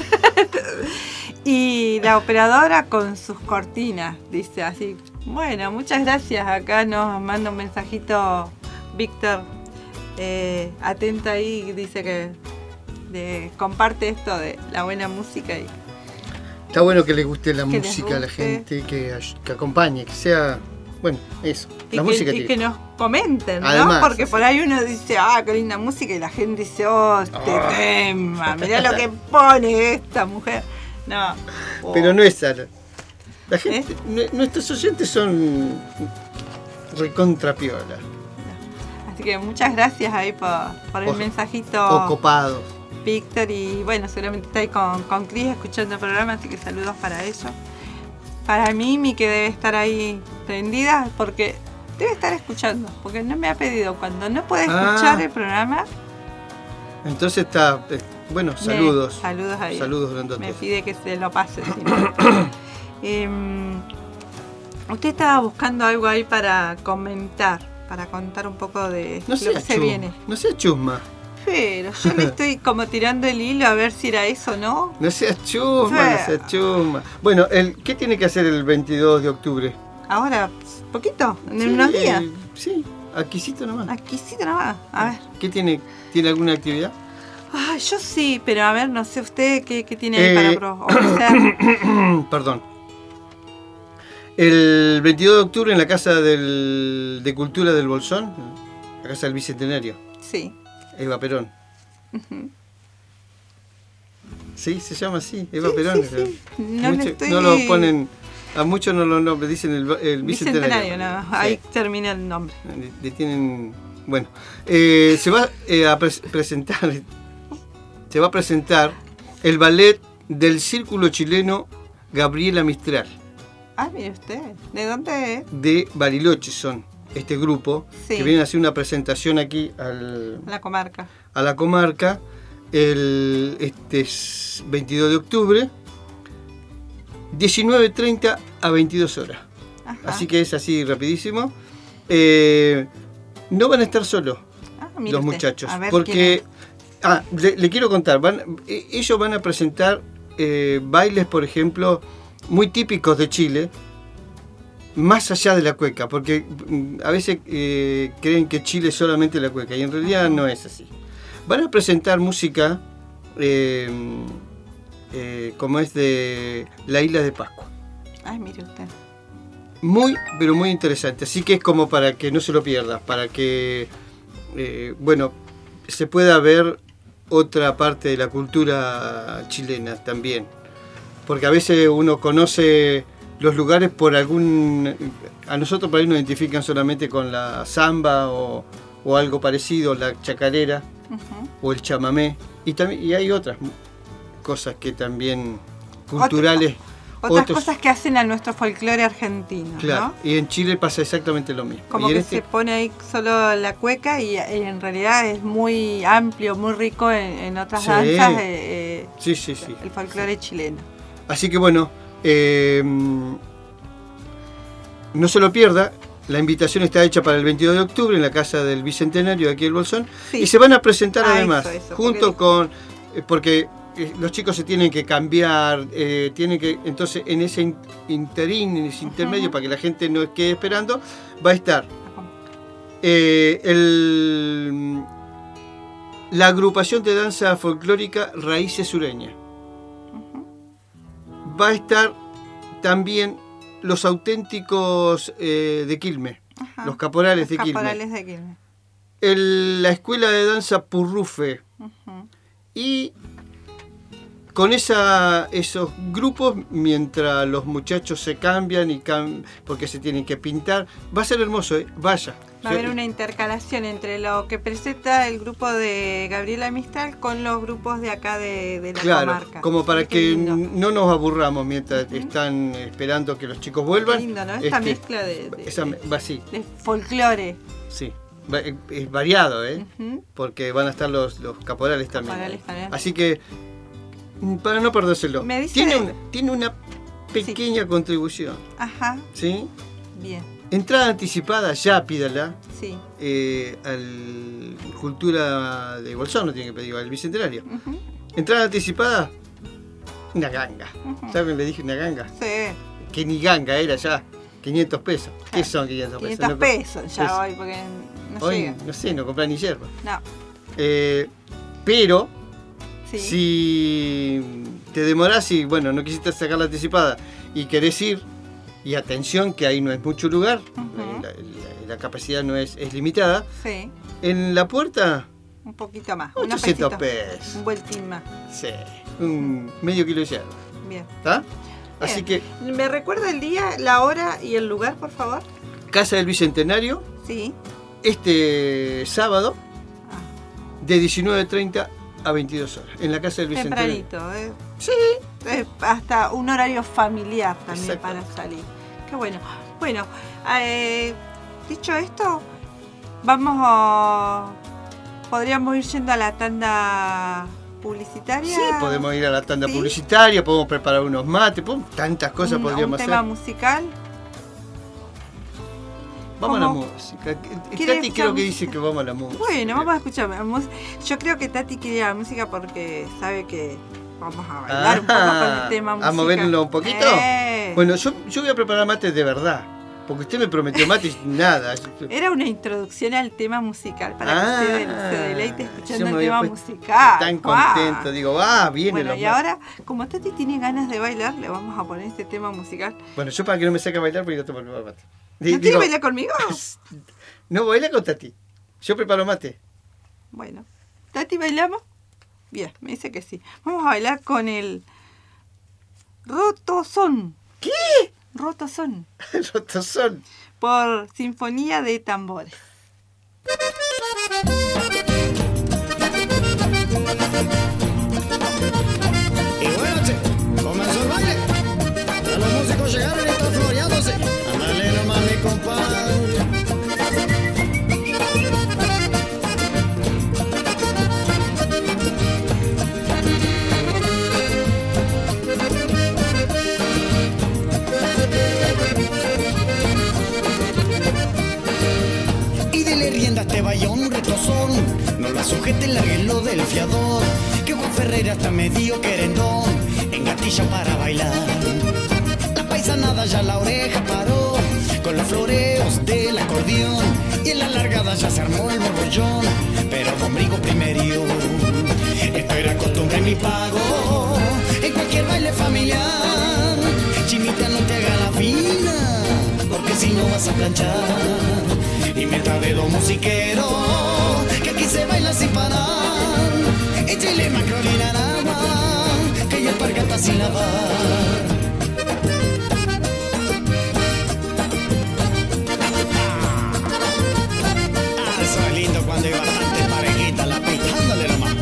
Y la operadora con sus cortinas, dice así. Bueno, muchas gracias. Acá nos manda un mensajito Víctor. Eh, atenta ahí, dice que de, comparte esto de la buena música. Y está bueno que le guste la que música a la guste. gente, que, que acompañe, que sea, bueno, eso. Y, la que, música y tiene. que nos comenten, ¿no? Además, Porque sí. por ahí uno dice, ah, qué linda música, y la gente dice, oh, este Oh. tema, mirá lo que pone esta mujer. No. Oh. Pero no es sana. La gente, ¿Eh? Nuestros oyentes son recontrapiola. Así que muchas gracias ahí por, por el O, mensajito, o copados. Víctor. Y bueno, seguramente está ahí con, con Cris escuchando el programa, así que saludos para ellos. Para Mimi, que debe estar ahí prendida, porque debe estar escuchando, porque no me ha pedido. Cuando no puede escuchar ah. el programa, entonces está, bueno, saludos. Me, saludos ahí. Saludos grandotes. Me pide que se lo pase. Si no. eh, usted estaba buscando algo ahí para comentar, para contar un poco de no lo que se viene. No sea chusma. Pero yo le estoy como tirando el hilo a ver si era eso o no. No seas chusma, no seas chusma. Bueno, el, ¿qué tiene que hacer el veintidós de octubre? Ahora, poquito, en sí, unos días. Sí, aquícito nomás. Aquícito nomás, a ver. ¿Qué tiene? ¿Tiene alguna actividad? Ah, yo sí, pero a ver, no sé usted qué, qué tiene ahí Eh, para pro- ofrecer. Perdón. El veintidós de octubre en la Casa del, de Cultura del Bolsón, la Casa del Bicentenario, Sí. Eva Perón. Ujú. Sí, se llama así, Eva Sí, Perón. sí, sí. No le Mucho- estoy- no lo ponen, a muchos no lo nombres, dicen el, el Bicentenario. Bicentenario, no, Sí. ahí termina el nombre. Le, le tienen, bueno, eh, se va eh, a pres- presentar, se va a presentar el ballet del Círculo Chileno Gabriela Mistral, Ah, mire usted, ¿de dónde es? de Bariloche son este grupo, Sí. que vienen a hacer una presentación aquí al, La comarca. a la comarca el este es veintidós de octubre, diecinueve treinta a veintidós horas. Ajá. Así que es así rapidísimo. Eh, no van a estar solos Ah, mire los usted. muchachos, A ver, porque ah, le, le quiero contar, van, eh, ellos van a presentar eh, bailes, por ejemplo, muy típicos de Chile, más allá de la cueca, porque mm, a veces eh, creen que Chile es solamente la cueca, y en realidad no es así. Van a presentar música eh, eh, como es de la Isla de Pascua. quién es? Ay, mire usted. Muy, pero muy interesante. Así que es como para que no se lo pierda, para que, eh, bueno, se pueda ver otra parte de la cultura chilena también. Porque a veces uno conoce los lugares por algún... A nosotros por ahí nos identifican solamente con la samba o, o algo parecido, la chacarera Ujú. o el chamamé. Y, también, y hay otras cosas que también culturales... Otras otros- cosas que hacen a nuestro folclore argentino, Claro, ¿no? y en Chile pasa exactamente lo mismo. Como y en que este- se pone ahí solo la cueca y, y en realidad es muy amplio, muy rico en, en otras Sí. danzas eh, eh, Sí, sí, sí. el folclore chileno. Así que bueno, eh, no se lo pierda. La invitación está hecha para el veintidós de octubre en la Casa del Bicentenario de aquí del Bolsón. Sí. Y se van a presentar Ah, además, eso, eso, junto porque- con... eh, Porque eh, los chicos se tienen que cambiar, eh, tienen que... Entonces, en ese in- interín, en ese intermedio, Ujú. para que la gente no quede esperando, va a estar eh, el, la agrupación de danza folclórica Raíces Sureñas. Ujú. Va a estar también los auténticos eh, de Quilmes, Ajá. los caporales Los de Quilmes. caporales de Quilmes. El- la escuela de danza Purrufe. Ujú. Y con esa, esos grupos, mientras los muchachos se cambian y cam- porque se tienen que pintar, va a ser hermoso, ¿eh? Vaya. Va a haber una intercalación entre lo que presenta el grupo de Gabriela Mistral con los grupos de acá de, de la Claro, comarca. como para Qué que lindo. n- no nos aburramos mientras Ujú. están esperando que los chicos Qué vuelvan. lindo, ¿no? Esta Este, mezcla de, de, esa me- va así, de folclore. sí. Va- Es es variado, ¿eh? Ujú. Porque van a estar los, los caporales también. Caporales también. Así que, mm, para no perdérselo, Me dice- tiene, una, tiene una pequeña contribución, Ajá, ¿sí? bien, Entrada anticipada, ya pídala, sí. eh, al Cultura de Bolsón, no tiene que pedir, al Bicentenario. Ujú, Entrada anticipada, una ganga. ujú. ¿Saben? Le dije una ganga. Sí, Que ni ganga era ya, quinientos pesos. ¿Qué son quinientos pesos? quinientos No co- pesos ya es- hoy, porque no Hoy, llega. no sé, no comprar ni hierba. No, Eh, pero, sí. si te demorás y, bueno, no quisiste sacar la anticipada y querés ir, y atención que ahí no es mucho lugar, Ujú. la, la- la capacidad no es, es limitada, Sí, en la puerta, un poquito más. unos ochocientos pesitos, pesos. Un vueltín más. Sí, un medio kilo de hierba. Bien. ¿Está? Así que, Bien. ¿Me recuerda el día, la hora y el lugar, por favor? Casa del Bicentenario, Sí. este sábado, Ah, de diecinueve treinta a veintidós horas, en la Casa del Bicentenario. tempranito, ¿eh? Sí. Eh, hasta un horario familiar también Exacto. para salir. Qué bueno. Bueno, eh, dicho esto, vamos a... Podríamos ir yendo a la tanda publicitaria. Sí, podemos ir a la tanda ¿Sí? publicitaria, podemos preparar unos mates, podemos- tantas cosas un, podríamos un tema hacer. musical. Vamos a la ¿Cómo? música. ¿Quiere Tati escuchar creo que música? dice que vamos a la música. Bueno, vamos a escuchar mus- Yo creo que Tati quiere ir a la música porque sabe que vamos a bailar un poco con el tema Ah, musical. ¿a moverlo un poquito? Eh, Bueno, yo, yo voy a preparar mates de verdad. Porque usted me prometió mate y nada. Era una introducción al tema musical, para Ah, que usted se deleite escuchando yo me el había tema puesto musical. Tan ¡Guau! contento, digo, ah, viene Bueno, los y mates. ahora, como Tati tiene ganas de bailar, le vamos a poner este tema musical. Bueno, yo para que no me saque a bailar, porque yo tomo el mate. ¿No Di- quiere digo, bailar conmigo? no, baila con Tati. Yo preparo mate. Bueno, ¿Tati bailamos? Bien, me dice que sí. Vamos a bailar con el Rotosón. ¿Qué? Rotosón, Rotosón. por Sinfonía de Tambores. Y bueno, che, comenzó el baile. Ya los músicos llegaron y están floreándose. Ándale nomás, mi compadre. Y dele rienda a este bayón, un retozón. No la sujete, larguelo del fiador. Que Juan Ferreira está medio querendón. Engatilla para bailar. La paisanada ya la oreja paró. Con los floreos del acordeón. Y en la largada ya se armó el borbollón. Pero Don Brigo primerio. Esto era costumbre en mi pago. En cualquier baile familiar. Chinita, no te haga la fina. Porque si no vas a planchar. Y mientras dedo musiquero, que aquí se baila sin parar. Échale macrolina al agua, que ya alpargata sin lavar. Ah, eso es lindo cuando hay bastante parejita la pista. Ándale nomás.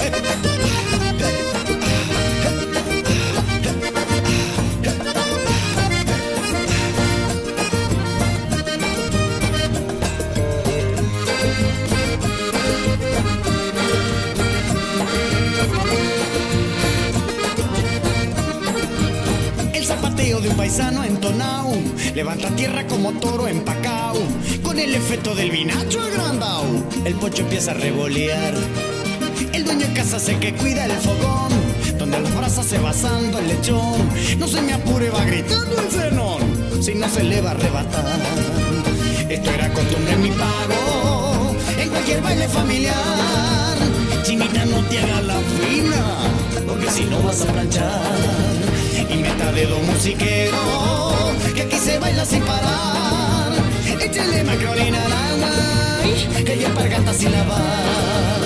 El zapateo de un paisano entonao levanta tierra como toro empacao. Con el efecto del vinacho agrandao, el pocho empieza a revolear. El dueño de casa hace que cuida el fogón, donde las brasas se basando el lechón. No se me apure, va gritando el cenón, si no se le va a arrebatar. Esto era costumbre en mi pago, en cualquier baile familiar. Chinita, no te hagas la fina, porque si no vas a planchar. Y meta dedo musiquero, que aquí se baila sin parar. Échale macrolina al agua, que ya alpargata sin lavar.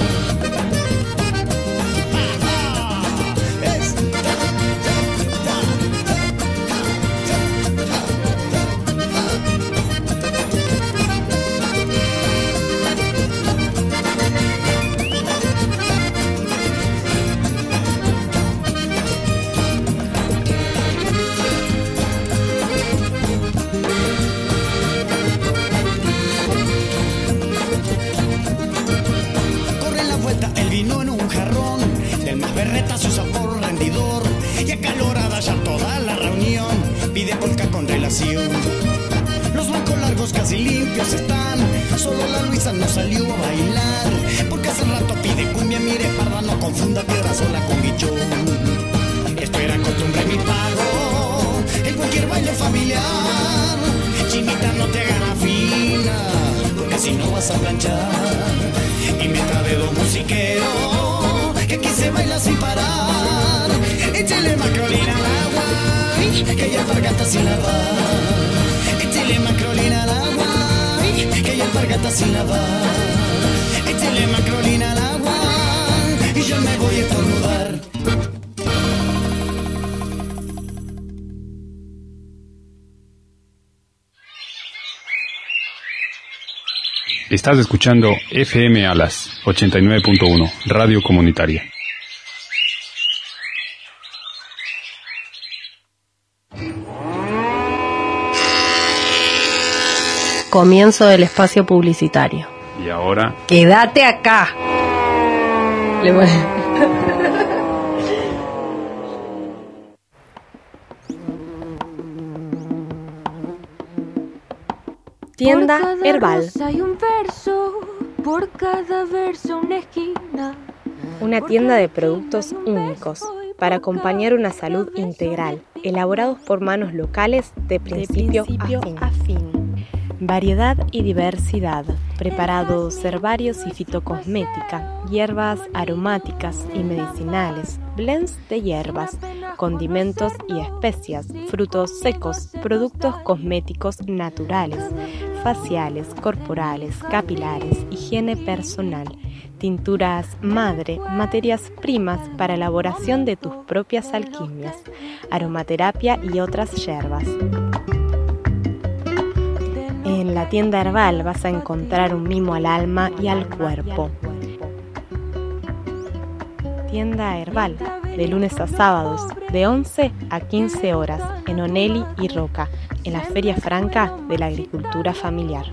Corre la vuelta el vino en un jarrón, del más berreta su sabor rendidor. Y acalorada ya toda la reunión, pide polka con relación. Los bancos largos casi limpios están, solo la Luisa no salió a bailar. Porque hace rato pide cumbia, mire parda, no confunda piedra sola con guichón. Esto era costumbre en mi pago, en cualquier baile familiar. Chinita, no te hagas la fina, porque si no vas a planchar. Y mientras dedo musiquero, que aquí se baila sin parar. Échale macrolina al agua, que ya alpargata sin lavar. Échale macrolina al agua, que ya alpargata sin lavar. Échale macrolina al agua, y yo me voy a estornudar. Estás escuchando F M Alas ochenta y nueve punto uno, Radio Comunitaria. Comienzo del espacio publicitario. Y ahora, ¡Quédate acá! Le voy... Tienda Por cada Herbal. rosa hay un verso, por cada verso una esquina. Una tienda de productos únicos para acompañar una salud integral, elaborados por manos locales de principio, De principio a fin. a fin. Variedad y diversidad, preparados herbarios y fitocosmética, hierbas aromáticas y medicinales, blends de hierbas, condimentos y especias, frutos secos, productos cosméticos naturales, faciales, corporales, capilares, higiene personal, tinturas madre, materias primas para elaboración de tus propias alquimias, aromaterapia y otras hierbas. En la tienda Herbal vas a encontrar un mimo al alma y al cuerpo. Tienda Herbal, de lunes a sábados, de once a quince horas, en Onelli y Roca, en la Feria Franca de la Agricultura Familiar.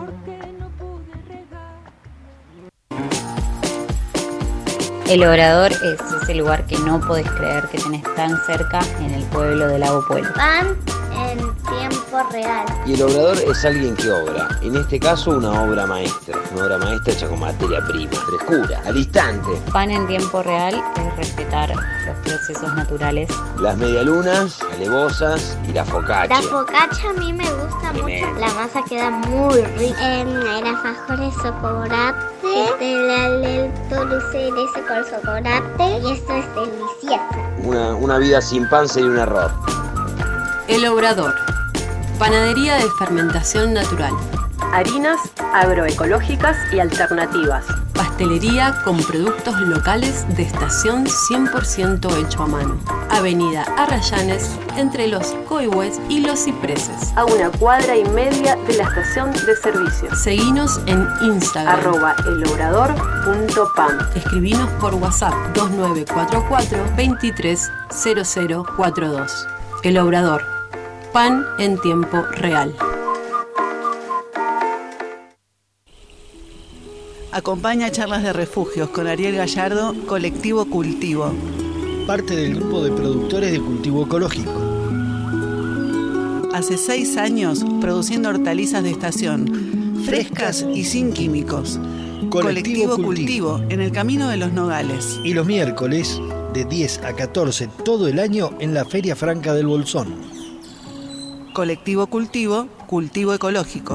El Obrador es ese lugar que no podés creer que tenés tan cerca en el pueblo de Lago Pueblo. Pan en tiempo real. Y el obrador es alguien que obra, en este caso una obra maestra, una obra maestra hecha con materia prima, frescura, al instante. Pan en tiempo real es respetar los procesos naturales. Las medialunas, alevosas y la focaccia. La focaccia a mí me gusta Bien. mucho, la masa queda muy rica. En el alfajor chocolate, el, el dulce ese con chocolate y esto es delicioso. Una, una vida sin pan sería un error. El Obrador, panadería de fermentación natural. Harinas agroecológicas y alternativas. Pastelería con productos locales de estación cien por ciento hecho a mano. Avenida Arrayanes, entre los Coihues y los Cipreses. A una cuadra y media de la estación de servicio. Seguinos en Instagram. Arroba elobrador punto pam. Escribinos por WhatsApp dos nueve cuatro cuatro, veintitrés cero cero cuatro dos. El Obrador. Pan en tiempo real. Acompaña a Charlas de Refugios con Ariel Gallardo, Colectivo Cultivo. Parte del grupo de productores de cultivo ecológico. Hace seis años produciendo hortalizas de estación, frescas y sin químicos. Colectivo, Colectivo Cultivo. Cultivo, en el Camino de los Nogales. Y los miércoles, de diez a catorce todo el año, en la Feria Franca del Bolsón. Colectivo Cultivo, cultivo ecológico.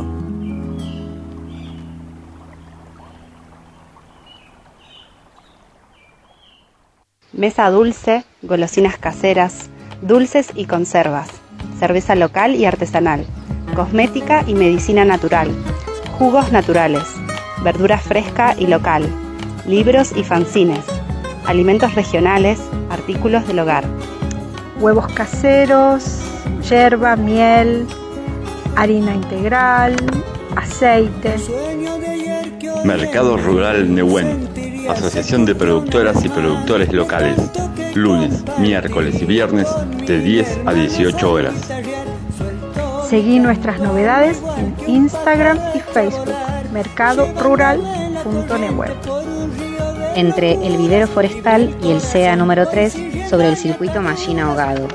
Mesa dulce, golosinas caseras, dulces y conservas, cerveza local y artesanal, cosmética y medicina natural, jugos naturales, verdura fresca y local, libros y fanzines, alimentos regionales, artículos del hogar. Huevos caseros, yerba, miel, harina integral, aceite. Mercado Rural Nehuen, Asociación de Productoras y Productores Locales, lunes, miércoles y viernes de diez a dieciocho horas. Seguí nuestras novedades en Instagram y Facebook, mercado rural punto nehuen. Entre el Vivero Forestal y el C E A número tres, sobre el circuito Mallín Ahogado.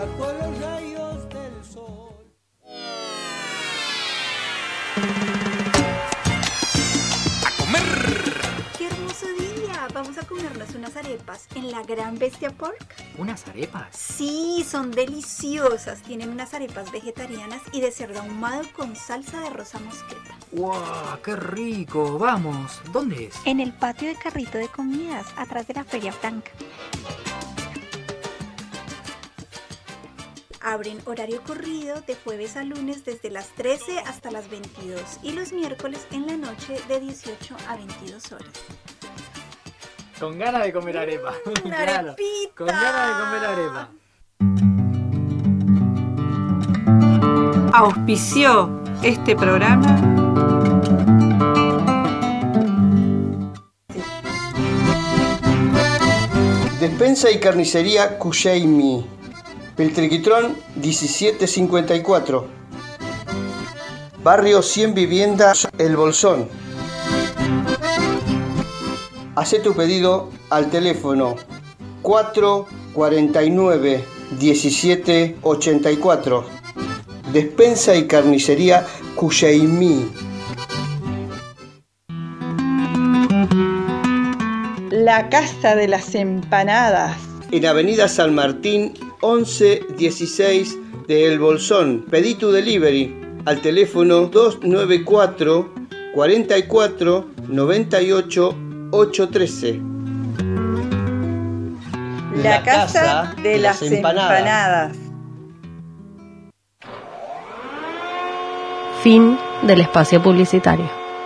¡Qué hermoso día! Vamos a comernos unas arepas en la Gran Bestia Pork. ¿Unas arepas? Sí, son deliciosas. Tienen unas arepas vegetarianas y de cerdo ahumado con salsa de rosa mosqueta. ¡Wow! ¡Qué rico! Vamos, ¿dónde es? En el patio de Carrito de Comidas, atrás de la Feria Franca. Abren horario corrido de jueves a lunes desde las trece hasta las veintidós y los miércoles en la noche de dieciocho a veintidós horas. Con ganas de comer arepa. ¡Una Claro, arepita! con ganas de comer arepa. Auspició este programa Despensa y carnicería Cuyeimi, Peltriquitrón diecisiete cincuenta y cuatro, Barrio cien Viviendas El Bolsón. Hacé tu pedido al teléfono cuatro cuarenta y nueve, diecisiete ochenta y cuatro. Despensa y carnicería Cuyeimi. La Casa de las Empanadas. En Avenida San Martín, once dieciséis de El Bolsón. Pedí tu delivery al teléfono dos nueve cuatro, cuatro cuatro, nueve ocho, ocho uno tres. La Casa de las Empanadas. Fin del espacio publicitario.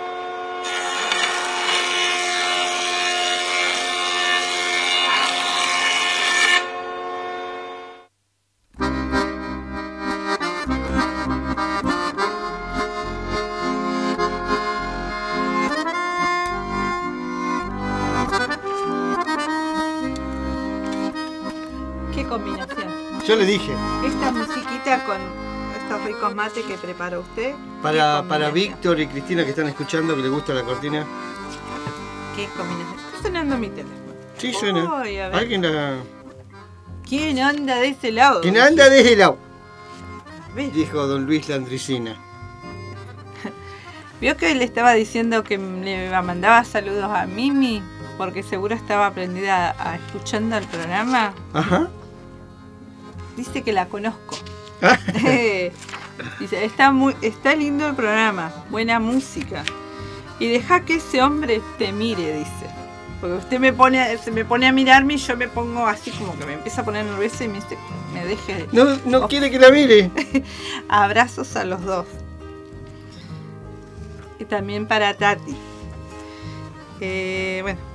Qué combinación. Yo le dije. Esta musiquita con estos ricos mates que preparó usted. Para, para Víctor y Cristina que están escuchando, que les gusta la cortina. Qué combinación. Está sonando mi teléfono. Sí, suena. Uy, a ver. Alguien la... ¿Quién anda de ese lado? ¿Quién anda de ese lado? ¿Ves? Dijo don Luis Landricina. ¿Vio que le estaba diciendo que le mandaba saludos a Mimi? Porque seguro estaba prendida a, a escuchando el programa. Ajá. Dice que la conozco. Dice, está muy, está lindo el programa, buena música. Y deja que ese hombre te mire, dice. Porque usted me pone, se me pone a mirarme y yo me pongo así como que me empieza a poner nerviosa y me dice, me deje. No, no oh. quiere que la mire. Abrazos a los dos. Y también para Tati. Eh, bueno.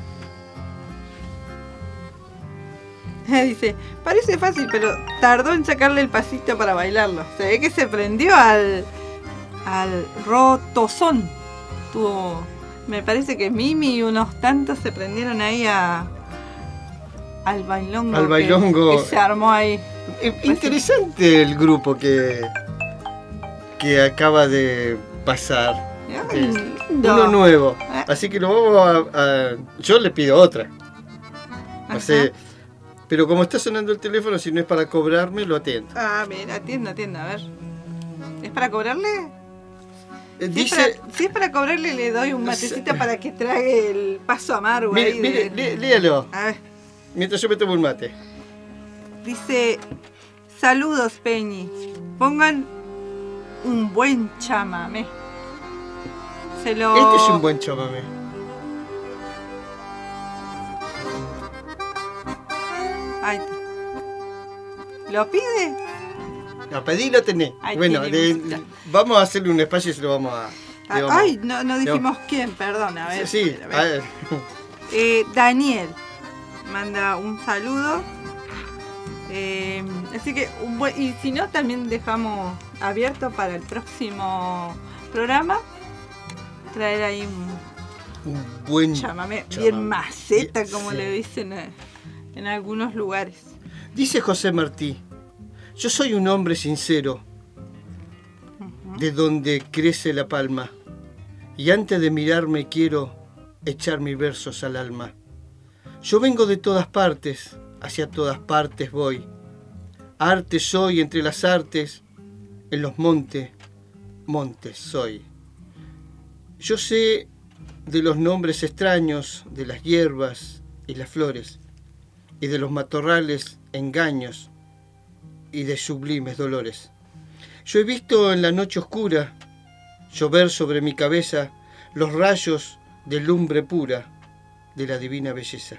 Dice, parece fácil, pero tardó en sacarle el pasito para bailarlo. Se ve que se prendió al al rotozón. Tuvo, me parece que Mimi y unos tantos se prendieron ahí a al bailongo. Al bailongo. Que, que se armó ahí. Interesante el grupo que que acaba de pasar. Ay, uno nuevo. Así que lo vamos a, a yo le pido otra. No sé. Pero como está sonando el teléfono, si no es para cobrarme, lo atiendo. Ah, mira, atienda, atienda, a ver. ¿Es para cobrarle? Eh, si, dice, es para, si es para cobrarle, le doy un matecito se, para que trague el paso amargo. Mire, ahí mire, de... léalo. A ver. Mientras yo me tomo un mate. Dice, saludos, Peñi. Pongan un buen chamamé. Se lo... Este es un buen chamamé. Ay, ¿lo pide? Lo pedí y lo tenés. Ay, bueno, de, vamos a hacerle un espacio y se lo vamos a... Ah, vamos ay, no, no dijimos a... quién, perdón, a ver. Sí, a ver. A ver. Eh, Daniel manda un saludo. Eh, así que, un buen, y si no, también dejamos abierto para el próximo programa traer ahí un, un buen chamamé, chamamé. Bien maceta, como sí. le dicen en, en algunos lugares. Dice José Martí, yo soy un hombre sincero, uh-huh. de donde crece la palma, y antes de mirarme quiero echar mis versos al alma. Yo vengo de todas partes, hacia todas partes voy. Arte soy entre las artes, en los montes, montes soy. Yo sé de los nombres extraños, de las hierbas y las flores, y de los matorrales engaños, y de sublimes dolores. Yo he visto en la noche oscura llover sobre mi cabeza los rayos de lumbre pura de la divina belleza.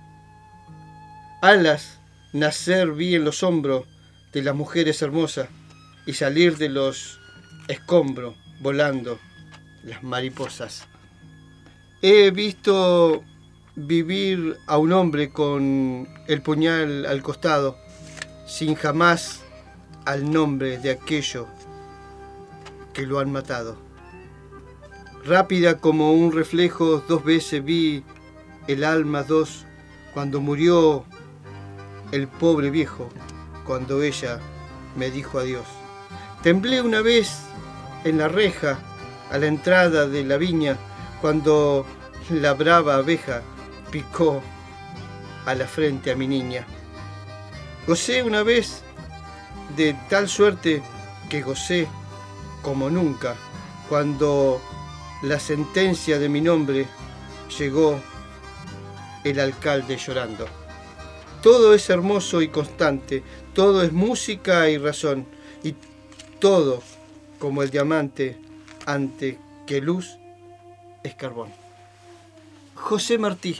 Alas nacer vi en los hombros de las mujeres hermosas y salir de los escombros volando las mariposas. He visto vivir a un hombre con el puñal al costado, sin jamás al nombre de aquello que lo han matado. Rápida como un reflejo, dos veces vi el alma dos, cuando murió el pobre viejo, cuando ella me dijo adiós. Temblé una vez en la reja, a la entrada de la viña, cuando la brava abeja picó a la frente a mi niña. Gocé una vez de tal suerte que gocé como nunca, cuando la sentencia de mi nombre llegó el alcalde llorando. Todo es hermoso y constante, todo es música y razón, y todo como el diamante ante que luz es carbón. José Martí.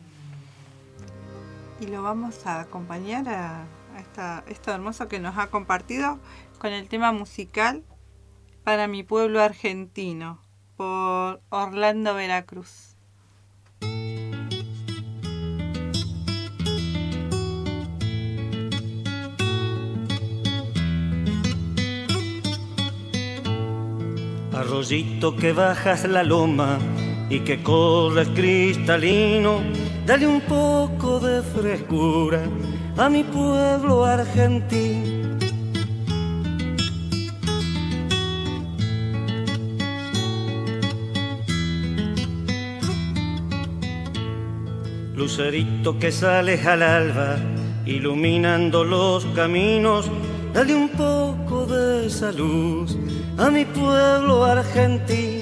Y lo vamos a acompañar a, a esta, esto hermoso que nos ha compartido con el tema musical Para mi pueblo argentino, por Orlando Veracruz. Arroyito que bajas la loma y que corres cristalino, dale un poco de frescura a mi pueblo argentino. Lucerito que sales al alba, iluminando los caminos, dale un poco de esa luz a mi pueblo argentino.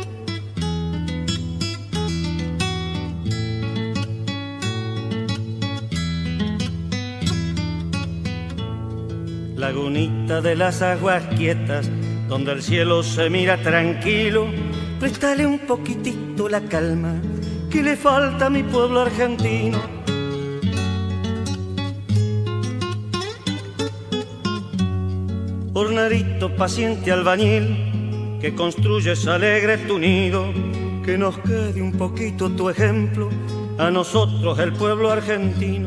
Lagunita de las aguas quietas, donde el cielo se mira tranquilo, préstale un poquitito la calma que le falta a mi pueblo argentino. Hornarito paciente albañil, que construyes alegre tu nido, que nos quede un poquito tu ejemplo a nosotros el pueblo argentino.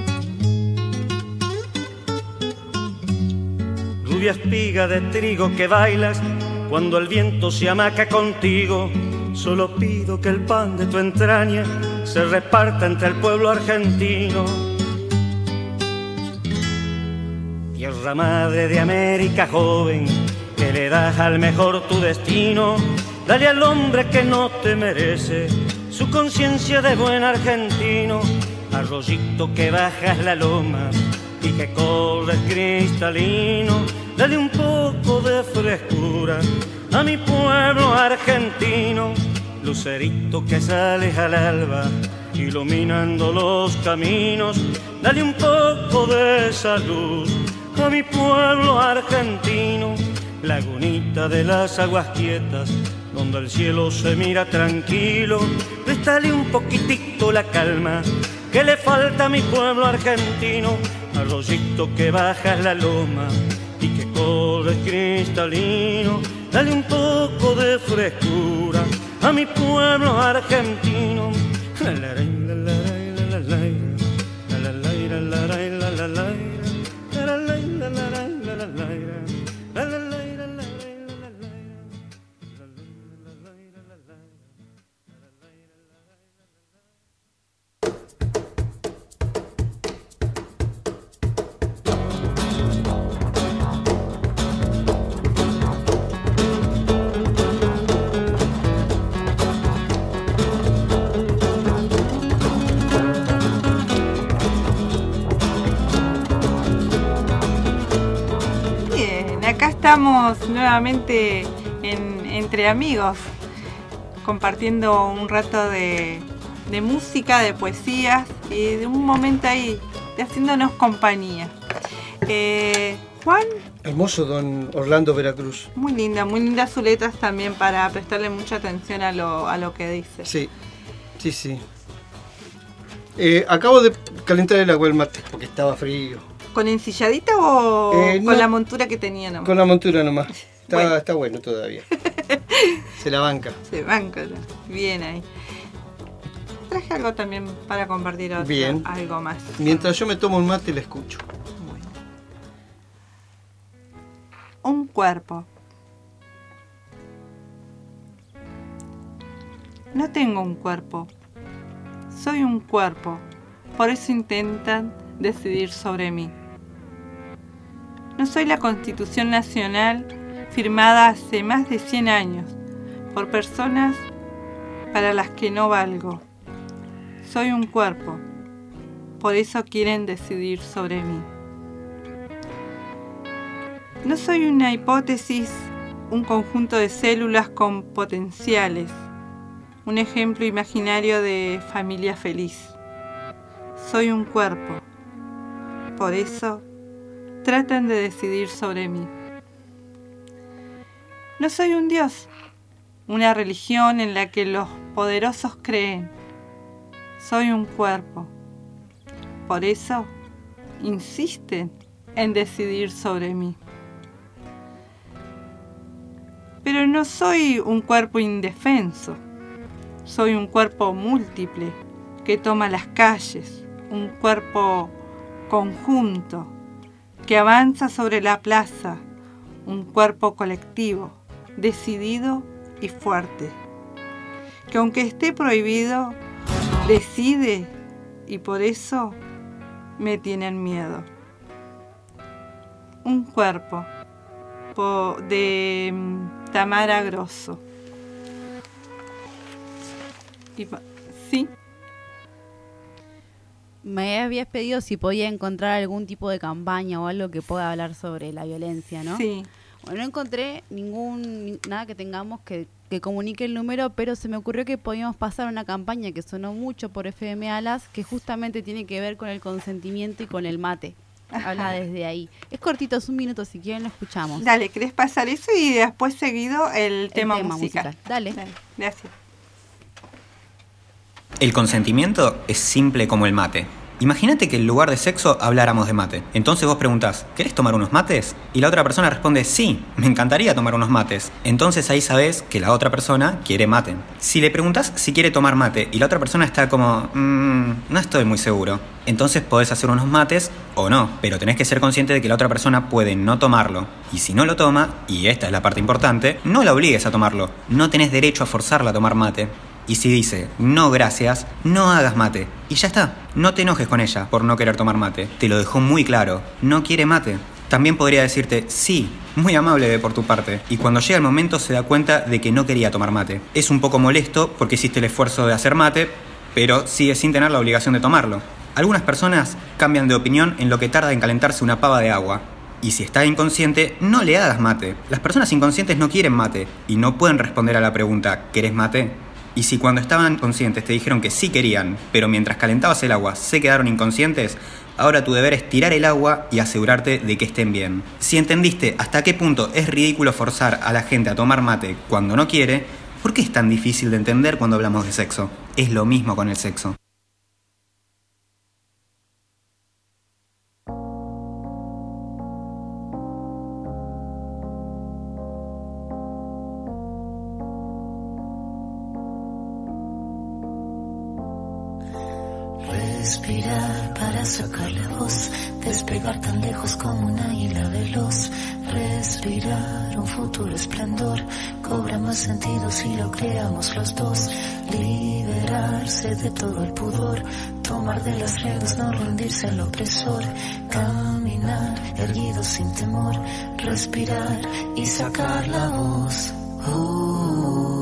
Rubia espiga de trigo que bailas cuando el viento se hamaca contigo, solo pido que el pan de tu entraña se reparta entre el pueblo argentino. Tierra madre de América joven, que le das al mejor tu destino, dale al hombre que no te merece su conciencia de buen argentino. Arroyito que bajas la loma y que corres cristalino, dale un poco de frescura a mi pueblo argentino. Lucerito que sales al alba, iluminando los caminos, dale un poco de esa luz a mi pueblo argentino. Lagunita de las aguas quietas, donde el cielo se mira tranquilo, préstale un poquitito la calma que le falta a mi pueblo argentino. Arroyito que bajas la loma y que corres cristalino, dale un poco de frescura a mi pueblo argentino. La la la la la la la la la la la la la la. Estamos nuevamente en, entre amigos, compartiendo un rato de, de música, de poesías y de un momento ahí de haciéndonos compañía. Eh, Juan. Hermoso don Orlando Veracruz. Muy linda, muy lindas sus letras también para prestarle mucha atención a lo, a lo que dice. Sí, sí, sí. Eh, acabo de calentar el agua del mate porque estaba frío. ¿Con ensilladita o eh, con no, la montura que tenía nomás? Con la montura nomás. Está bueno, está bueno todavía. Se la banca. Se banca. Bien ahí. Traje algo también para compartir otro, bien. Algo más. Mientras yo me tomo un mate, le escucho. Bueno. Un cuerpo. No tengo un cuerpo. Soy un cuerpo. Por eso intentan decidir sobre mí. No soy la Constitución Nacional firmada hace más de cien años por personas para las que no valgo. Soy un cuerpo, por eso quieren decidir sobre mí. No soy una hipótesis, un conjunto de células con potenciales, un ejemplo imaginario de familia feliz. Soy un cuerpo, por eso tratan de decidir sobre mí. No soy un dios, una religión en la que los poderosos creen. Soy un cuerpo. Por eso insisten en decidir sobre mí. Pero no soy un cuerpo indefenso. Soy un cuerpo múltiple que toma las calles, un cuerpo conjunto que avanza sobre la plaza, un cuerpo colectivo, decidido y fuerte, que aunque esté prohibido, decide y por eso me tienen miedo. Un cuerpo de Tamara Grosso. Y, ¿sí? Me habías pedido si podía encontrar algún tipo de campaña o algo que pueda hablar sobre la violencia, ¿no? Sí. Bueno, no encontré ningún nada que tengamos que, que comunique el número, pero se me ocurrió que podíamos pasar una campaña que sonó mucho por F M Alas, que justamente tiene que ver con el consentimiento y con el mate. Ajá. Habla desde ahí. Es cortito, es un minuto, si quieren lo escuchamos. Dale, ¿querés pasar eso y después seguido el, el tema, tema musical? musical. Dale. Dale. Gracias. El consentimiento es simple como el mate. Imagínate que en lugar de sexo habláramos de mate. Entonces vos preguntás, ¿querés tomar unos mates? Y la otra persona responde, sí, me encantaría tomar unos mates. Entonces ahí sabés que la otra persona quiere mate. Si le preguntás si quiere tomar mate y la otra persona está como, mmm, no estoy muy seguro, entonces podés hacer unos mates o no, pero tenés que ser consciente de que la otra persona puede no tomarlo. Y si no lo toma, y esta es la parte importante, no la obligues a tomarlo. No tenés derecho a forzarla a tomar mate. Y si dice, no gracias, no hagas mate. Y ya está, no te enojes con ella por no querer tomar mate. Te lo dejó muy claro, no quiere mate. También podría decirte, sí, muy amable de por tu parte. Y cuando llega el momento se da cuenta de que no quería tomar mate. Es un poco molesto porque hiciste el esfuerzo de hacer mate, pero sigue sin tener la obligación de tomarlo. Algunas personas cambian de opinión en lo que tarda en calentarse una pava de agua. Y si está inconsciente, no le hagas mate. Las personas inconscientes no quieren mate y no pueden responder a la pregunta, ¿querés mate? Y si cuando estaban conscientes te dijeron que sí querían, pero mientras calentabas el agua se quedaron inconscientes, ahora tu deber es tirar el agua y asegurarte de que estén bien. Si entendiste hasta qué punto es ridículo forzar a la gente a tomar mate cuando no quiere, ¿por qué es tan difícil de entender cuando hablamos de sexo? Es lo mismo con el sexo. Respirar para sacar la voz, despegar tan lejos como un águila veloz. Respirar un futuro esplendor, cobra más sentido si lo creamos los dos. Liberarse de todo el pudor, tomar de las riendas, no rendirse al opresor. Caminar erguido sin temor, respirar y sacar la voz. Uh.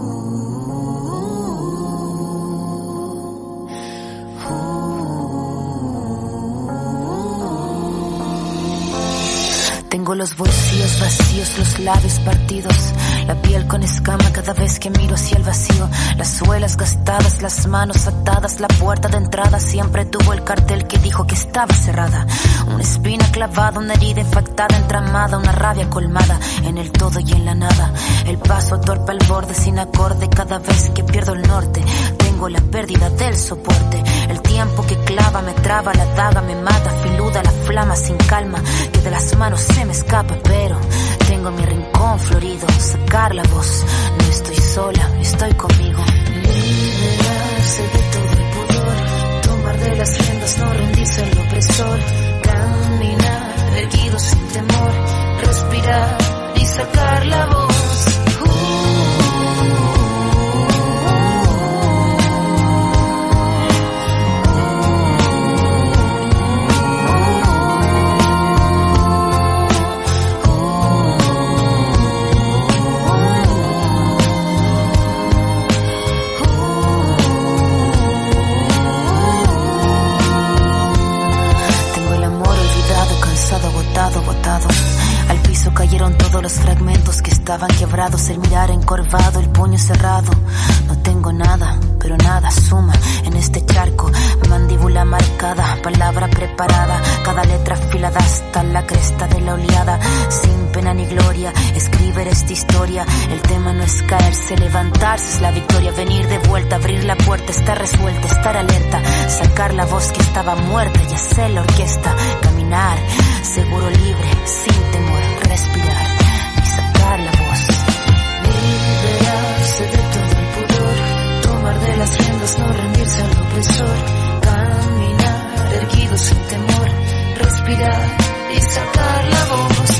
Tengo los bolsillos vacíos, los labios partidos, la piel con escama cada vez que miro hacia el vacío. Las suelas gastadas, las manos atadas, la puerta de entrada siempre tuvo el cartel que dijo que estaba cerrada. Una espina clavada, una herida infectada, entramada, una rabia colmada en el todo y en la nada. El paso torpe al borde sin acorde cada vez que pierdo el norte. Tengo la pérdida del soporte. El tiempo que clava me traba, la daga me mata, filuda la flama sin calma, que de las manos se me escapa, pero tengo mi rincón florido. Sacar la voz, no estoy sola, estoy conmigo. Liberarse de todo el pudor, tomar de las riendas, no rendirse al opresor. Caminar erguido sin temor, respirar y sacar la voz. Agotado, botado, al piso cayeron todos los fragmentos que Estaban quebrados, el mirar encorvado, el puño cerrado. No tengo nada, pero nada suma en este charco. Mandíbula marcada, palabra preparada, cada letra afilada hasta la cresta de la oleada. Sin pena ni gloria, escribir esta historia. El tema no es caerse, levantarse es la victoria. Venir de vuelta, abrir la puerta, estar resuelta, estar alerta. Sacar la voz que estaba muerta y hacer la orquesta. Caminar, seguro, libre, sin temor, respirar y sacar la voz. Liberarse de todo el pudor, tomar de las riendas, no rendirse al opresor. Caminar, erguido sin temor, respirar y sacar la voz.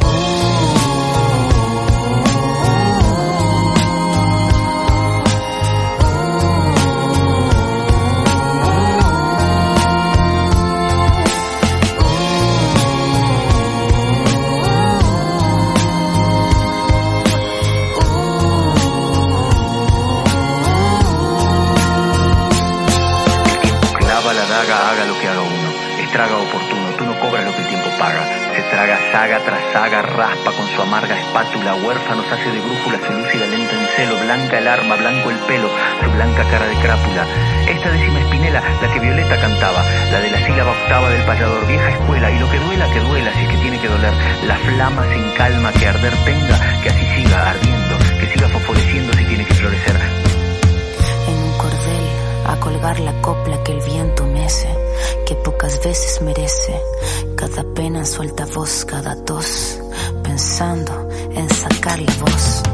Haga lo que haga uno, estraga oportuno, tú no cobras lo que el tiempo paga. Se traga saga tras saga, raspa con su amarga espátula, huérfanos hace de brújula, se lúcida lenta en celo, blanca el arma, blanco el pelo, su blanca cara de crápula. Esta décima espinela, la que Violeta cantaba, la de la sílaba octava del payador, vieja escuela, y lo que duela, que duela, si es que tiene que doler, la flama sin calma que arder tenga, que así siga ardiendo, que siga fosforeciendo si tiene que florecer. En un cordel, a colgar la copla que el viento mece, que pocas veces merece, cada pena en su altavoz, cada tos, pensando en sacar la voz.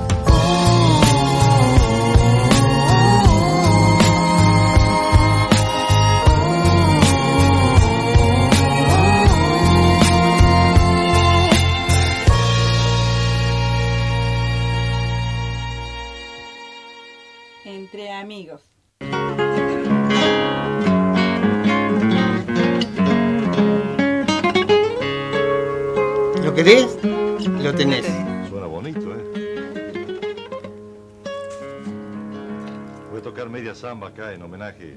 Entre amigos. ¿Lo querés? Lo tenés. Suena bonito, ¿eh? Voy a tocar media samba acá en homenaje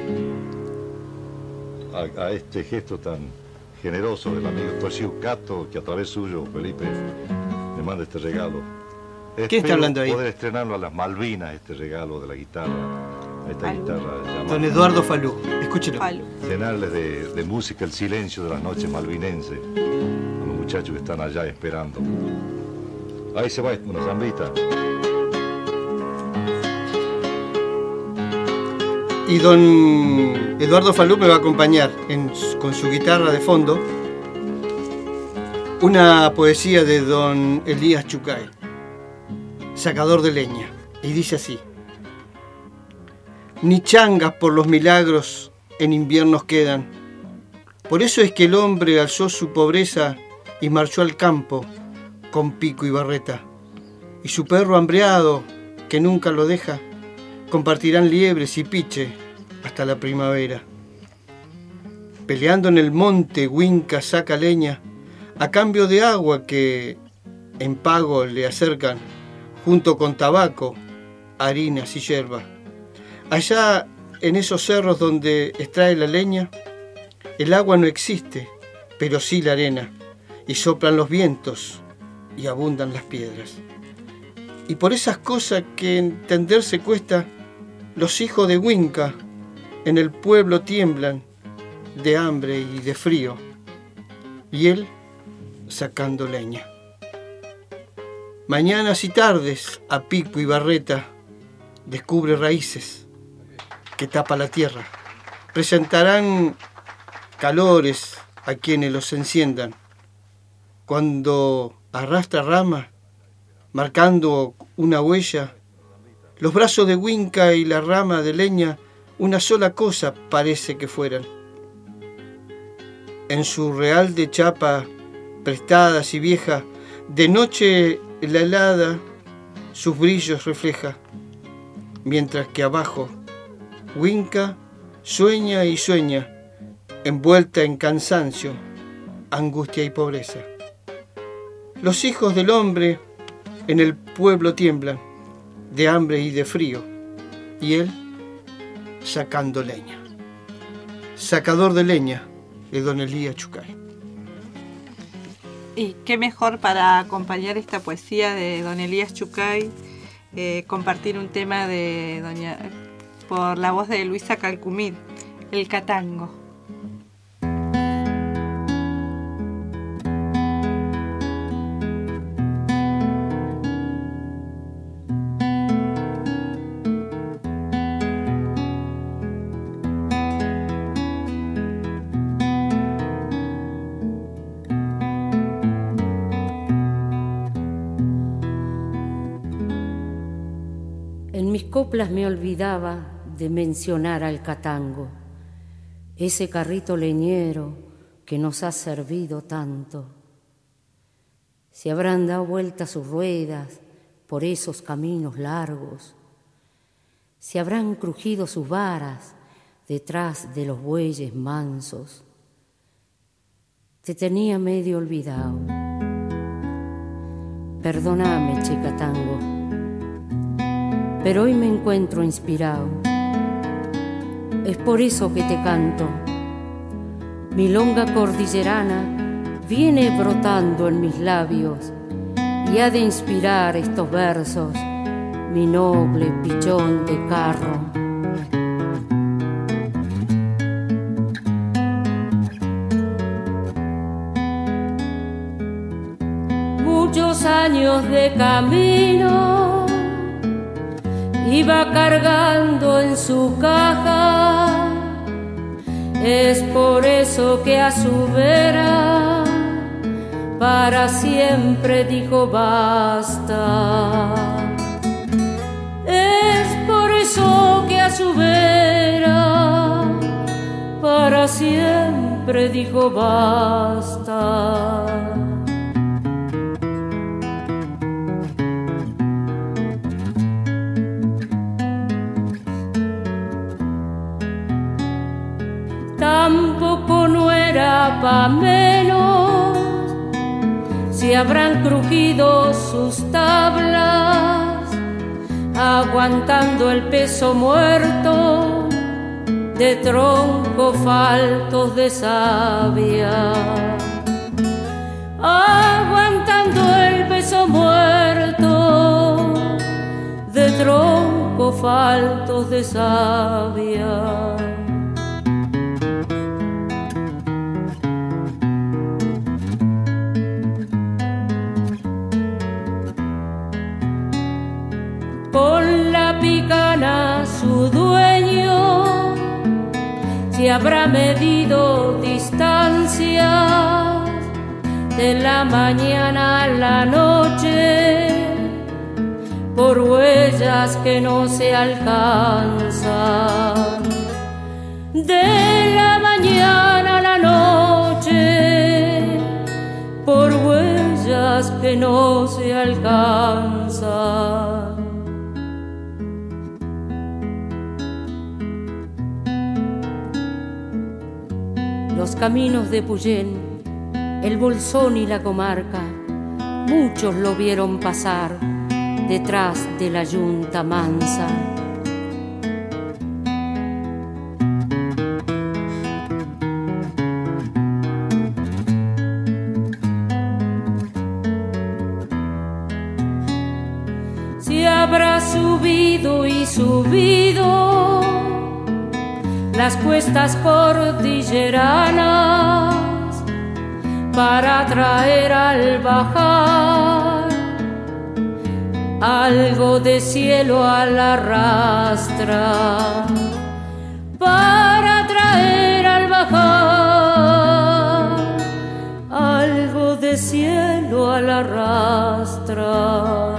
a, a este gesto tan generoso del amigo Toshio Kato, que a través suyo, Felipe, me manda este regalo. ¿Qué está hablando ahí? Poder estrenarlo a las Malvinas, este regalo de la guitarra, a esta Falú. guitarra llamada... Don Eduardo Falú, escúchelo. Falú. Llenarles de, de música el silencio de las noches malvinenses a los muchachos que están allá esperando. Ahí se va una zambita. Y don Eduardo Falú me va a acompañar en, con su guitarra de fondo una poesía de don Elías Chucay, sacador de leña, y dice así: ni changas por los milagros en inviernos quedan, por eso es que el hombre alzó su pobreza y marchó al campo con pico y barreta, y su perro hambreado, que nunca lo deja, compartirán liebres y piche hasta la primavera. Peleando en el monte, Huinca saca leña a cambio de agua que en pago le acercan, junto con tabaco, harinas y yerba. Allá en esos cerros donde extrae la leña, el agua no existe, pero sí la arena, y soplan los vientos y abundan las piedras. Y por esas cosas que entenderse cuesta, los hijos de Huinca en el pueblo tiemblan de hambre y de frío, y él sacando leña. Mañanas y tardes, a pico y barreta, descubre raíces que tapa la tierra. Presentarán calores a quienes los enciendan. Cuando arrastra ramas, marcando una huella, los brazos de Huinca y la rama de leña, una sola cosa parece que fueran. En su real de chapa, prestadas y vieja, de noche la helada sus brillos refleja, mientras que abajo Huinca sueña y sueña, envuelta en cansancio, angustia y pobreza. Los hijos del hombre en el pueblo tiemblan de hambre y de frío, y él sacando leña. Sacador de leña de don Elías Chucay. Y qué mejor para acompañar esta poesía de don Elías Chucay, eh, compartir un tema de doña por la voz de Luisa Calcumit, El Catango. Coplas me olvidaba de mencionar al catango, ese carrito leñero que nos ha servido tanto. Se habrán dado vueltas sus ruedas por esos caminos largos, se habrán crujido sus varas detrás de los bueyes mansos. Te tenía medio olvidado. Perdóname, che catango, pero hoy me encuentro inspirado. Es por eso que te canto. Milonga cordillerana viene brotando en mis labios y ha de inspirar estos versos mi noble pichón de carro. Muchos años de camino iba cargando en su caja, es por eso que a su vera para siempre dijo basta. Es por eso que a su vera para siempre dijo basta. Tampoco no era pa' menos, si habrán crujido sus tablas, aguantando el peso muerto de troncos faltos de savia. Aguantando el peso muerto de troncos faltos de savia. Con la picana su dueño se habrá medido distancias de la mañana a la noche por huellas que no se alcanzan. De la mañana a la noche por huellas que no se alcanzan. Los caminos de Puyén, el Bolsón y la comarca, muchos lo vieron pasar detrás de la yunta mansa. Se habrá subido y subido las cuestas cordilleranas para traer al bajar algo de cielo a la rastra, para traer al bajar algo de cielo a la rastra.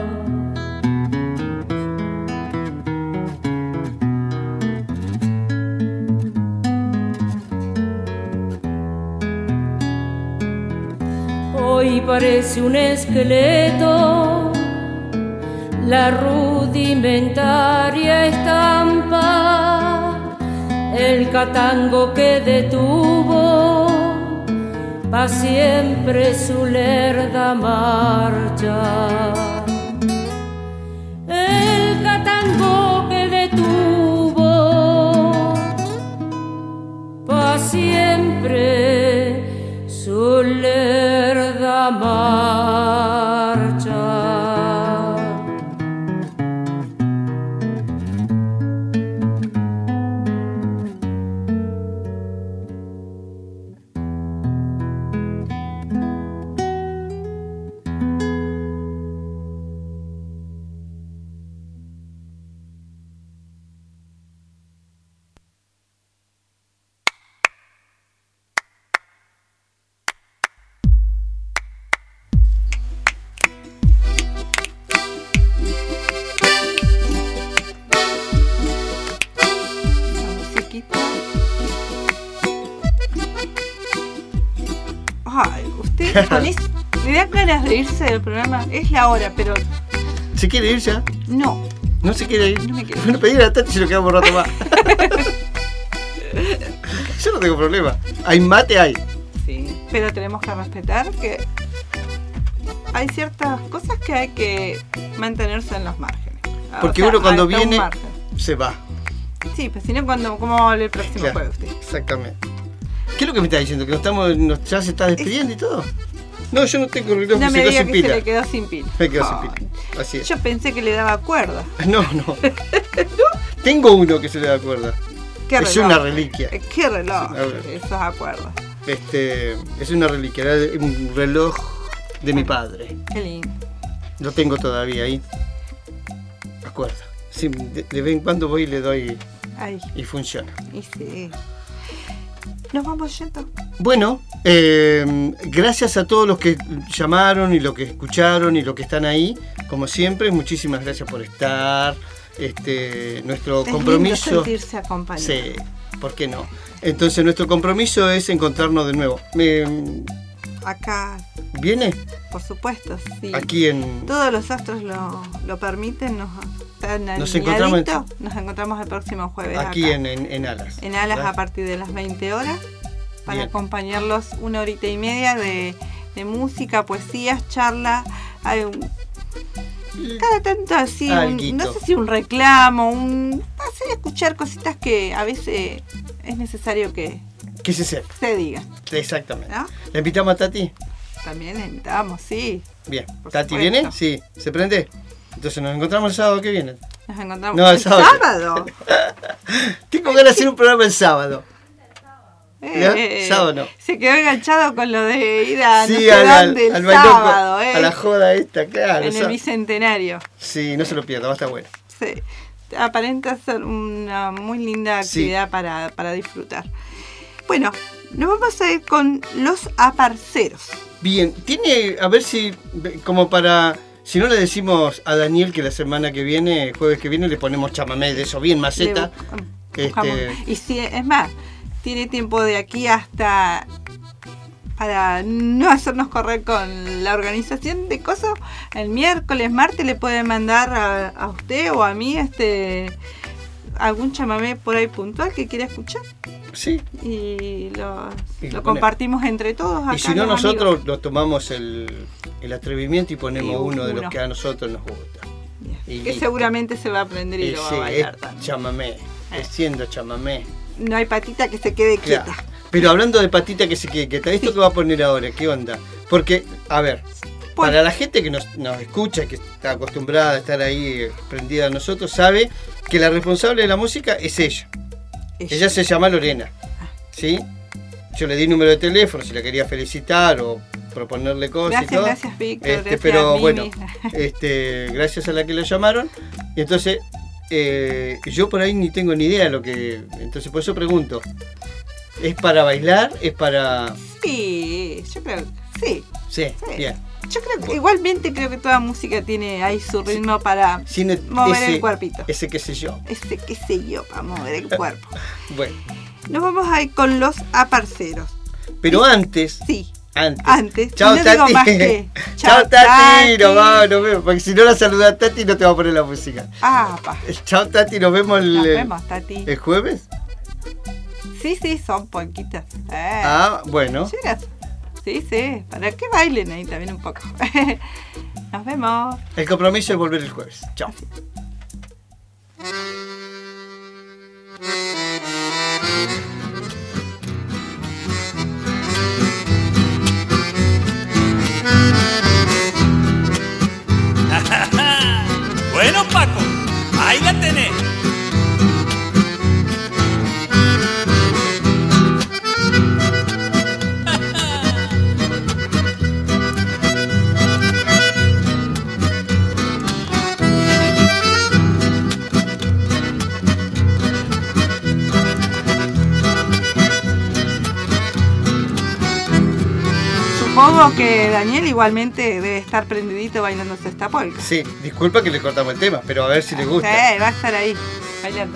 Hoy parece un esqueleto la rudimentaria estampa, el catango que detuvo pa' siempre su lerda marcha. El catango que detuvo pa' siempre su lerda marcha. Con eso, le dan ganas de irse del programa. Es la hora, pero ¿Se quiere ir ya? no. ¿No se quiere ir? No me quiero ir. Bueno, pedir a Tati si lo quedamos un rato más. Yo no tengo problema. Hay mate, hay. Sí, pero tenemos que respetar que hay ciertas cosas que hay que mantenerse en los márgenes. Porque O sea, uno cuando hasta un viene margen. se va. Sí, pues si no, cuando, ¿cómo va a hablar el próximo Claro, jueves usted? exactamente. ¿Qué es lo que me está diciendo? ¿Que nos estamos, nos, ya se está despidiendo y todo? No, yo no tengo reloj, No se me quedó diga sin que pila. se le quedó sin pila. Me quedó Oh, sin pila. Así es. Yo pensé que le daba cuerda. No, no. Tengo uno que se le da cuerda. ¿Qué Es reloj? una reliquia. Eh, ¿Qué reloj? A ver. Esos acuerdos. Este, es una reliquia, era un reloj de mi padre. Qué lindo. Lo tengo todavía ahí. Acuerda. Sí, de, de vez en cuando voy y le doy Ay, y funciona. y sí. Nos vamos yendo. Bueno, eh, gracias a todos los que llamaron y los que escucharon y los que están ahí. Como siempre, muchísimas gracias por estar. Este, nuestro Es compromiso. lindo sentirse acompañado. Sí, ¿por qué no? Entonces nuestro compromiso es encontrarnos de nuevo. Me- Acá, ¿Viene? por supuesto, sí. Aquí en... Todos los astros lo, lo permiten, nos están Nos encontramos en- alineaditos. Nos encontramos el próximo jueves Aquí acá. en, en, en Alas. En Alas ¿verdad? a partir de las veinte horas para Bien. acompañarlos una horita y media de, de música, poesías, charla. Hay un- cada tanto así, un- Alguito. no sé si un reclamo, un hacer escuchar cositas que a veces es necesario que ¿Qué se sepa? se digan. Exactamente. ¿No? ¿Le invitamos a Tati? También le invitamos, sí. Bien. Por ¿Tati supuesto. viene? Sí. ¿Se prende? Entonces nos encontramos el sábado que viene. Nos encontramos No, el el sábado. sábado. Tengo ganas de hacer un programa el sábado. ¿No? Eh, Sábado no. Se quedó enganchado con lo de ir a Sí, no sé al, dónde el al bailoco, sábado, eh, a la joda esta, claro. en el sa- bicentenario. Sí, no se lo pierda, va a estar bueno. Sí. Aparenta ser una muy linda Sí. actividad para, para disfrutar. Bueno, nos vamos a ir con los aparceros. Bien, tiene, a ver si, como para, si no le decimos a Daniel que la semana que viene, jueves que viene, le ponemos chamamé de eso, bien maceta. Le buscamos- Este, Y si es más, tiene tiempo de aquí hasta para no hacernos correr con la organización de cosas. El miércoles, martes le puede mandar a, a usted o a mí este algún chamamé por ahí puntual que quiera escuchar. Sí. Y lo, Y lo lo ponemos. compartimos entre todos. Acá y si no, los nosotros amigos. lo tomamos el, el atrevimiento y ponemos Sí, uno de uno. los que a nosotros nos gusta. Y Que listo. seguramente se va a aprender y, Y lo va sí, a bailar es también. chamamé, es siendo chamamé. No hay patita que se quede Claro. quieta. Pero hablando de patita que se quede quieta, ¿esto que va a poner ahora? ¿Qué onda? Porque, a ver, para la gente que nos, nos escucha, que está acostumbrada a estar ahí eh, prendida a nosotros, sabe que la responsable de la música es ella. Ella, ella se llama Lorena. ¿Sí? Yo le di número de teléfono si la quería felicitar o proponerle cosas Gracias, y todo. gracias, Víctor, Este, gracias, pero Mimi. bueno, este, gracias a la que la llamaron. Y entonces, eh, yo por ahí ni tengo ni idea de lo que. Entonces, por eso pregunto. ¿Es para bailar? ¿Es para.? Sí, yo creo que sí. Sí, Sí. bien. Yo creo que igualmente creo que toda música tiene ahí su ritmo para Sin mover ese, el cuerpito. Ese qué sé yo. Ese qué sé yo, para mover el cuerpo. Bueno, Nos vamos a ir con los aparceros. pero antes. Sí. Antes. Antes. Chao, no Tati. digo más que. Chao, Tati. Nos vamos, nos vemos. Porque si no la saluda a Tati, no te va a poner la música. Ah, pa. Chao, Tati. Nos vemos el, Nos el- vemos, Tati. el jueves. Sí, sí, son poquitas. Eh. Ah, bueno. Chicas. Sí, sí, para que bailen ahí también un poco. Nos vemos. El compromiso es volver el jueves. Chao. Bueno, Paco, ahí la tenés. Supongo que Daniel igualmente debe estar prendidito bailándose esta polka. Sí, disculpa que le cortamos el tema, pero a ver si le gusta. Sí, va a estar ahí, bailando.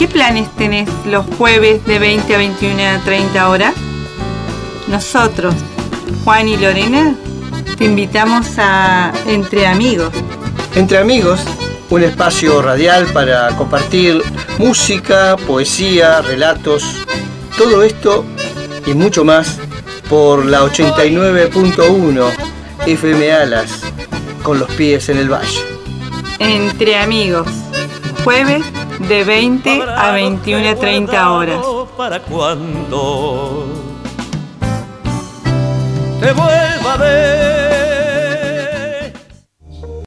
¿Qué planes tenés los jueves de veinte a veintiuno a treinta horas? Nosotros, Juan y Lorena, te invitamos a Entre Amigos. Entre Amigos, un espacio radial para compartir música, poesía, relatos, todo esto y mucho más por la ochenta y nueve punto uno F M Alas, con los pies en el valle. Entre Amigos, jueves de veinte a veintiuno a treinta horas. ¿Para cuando te vuelva a ver?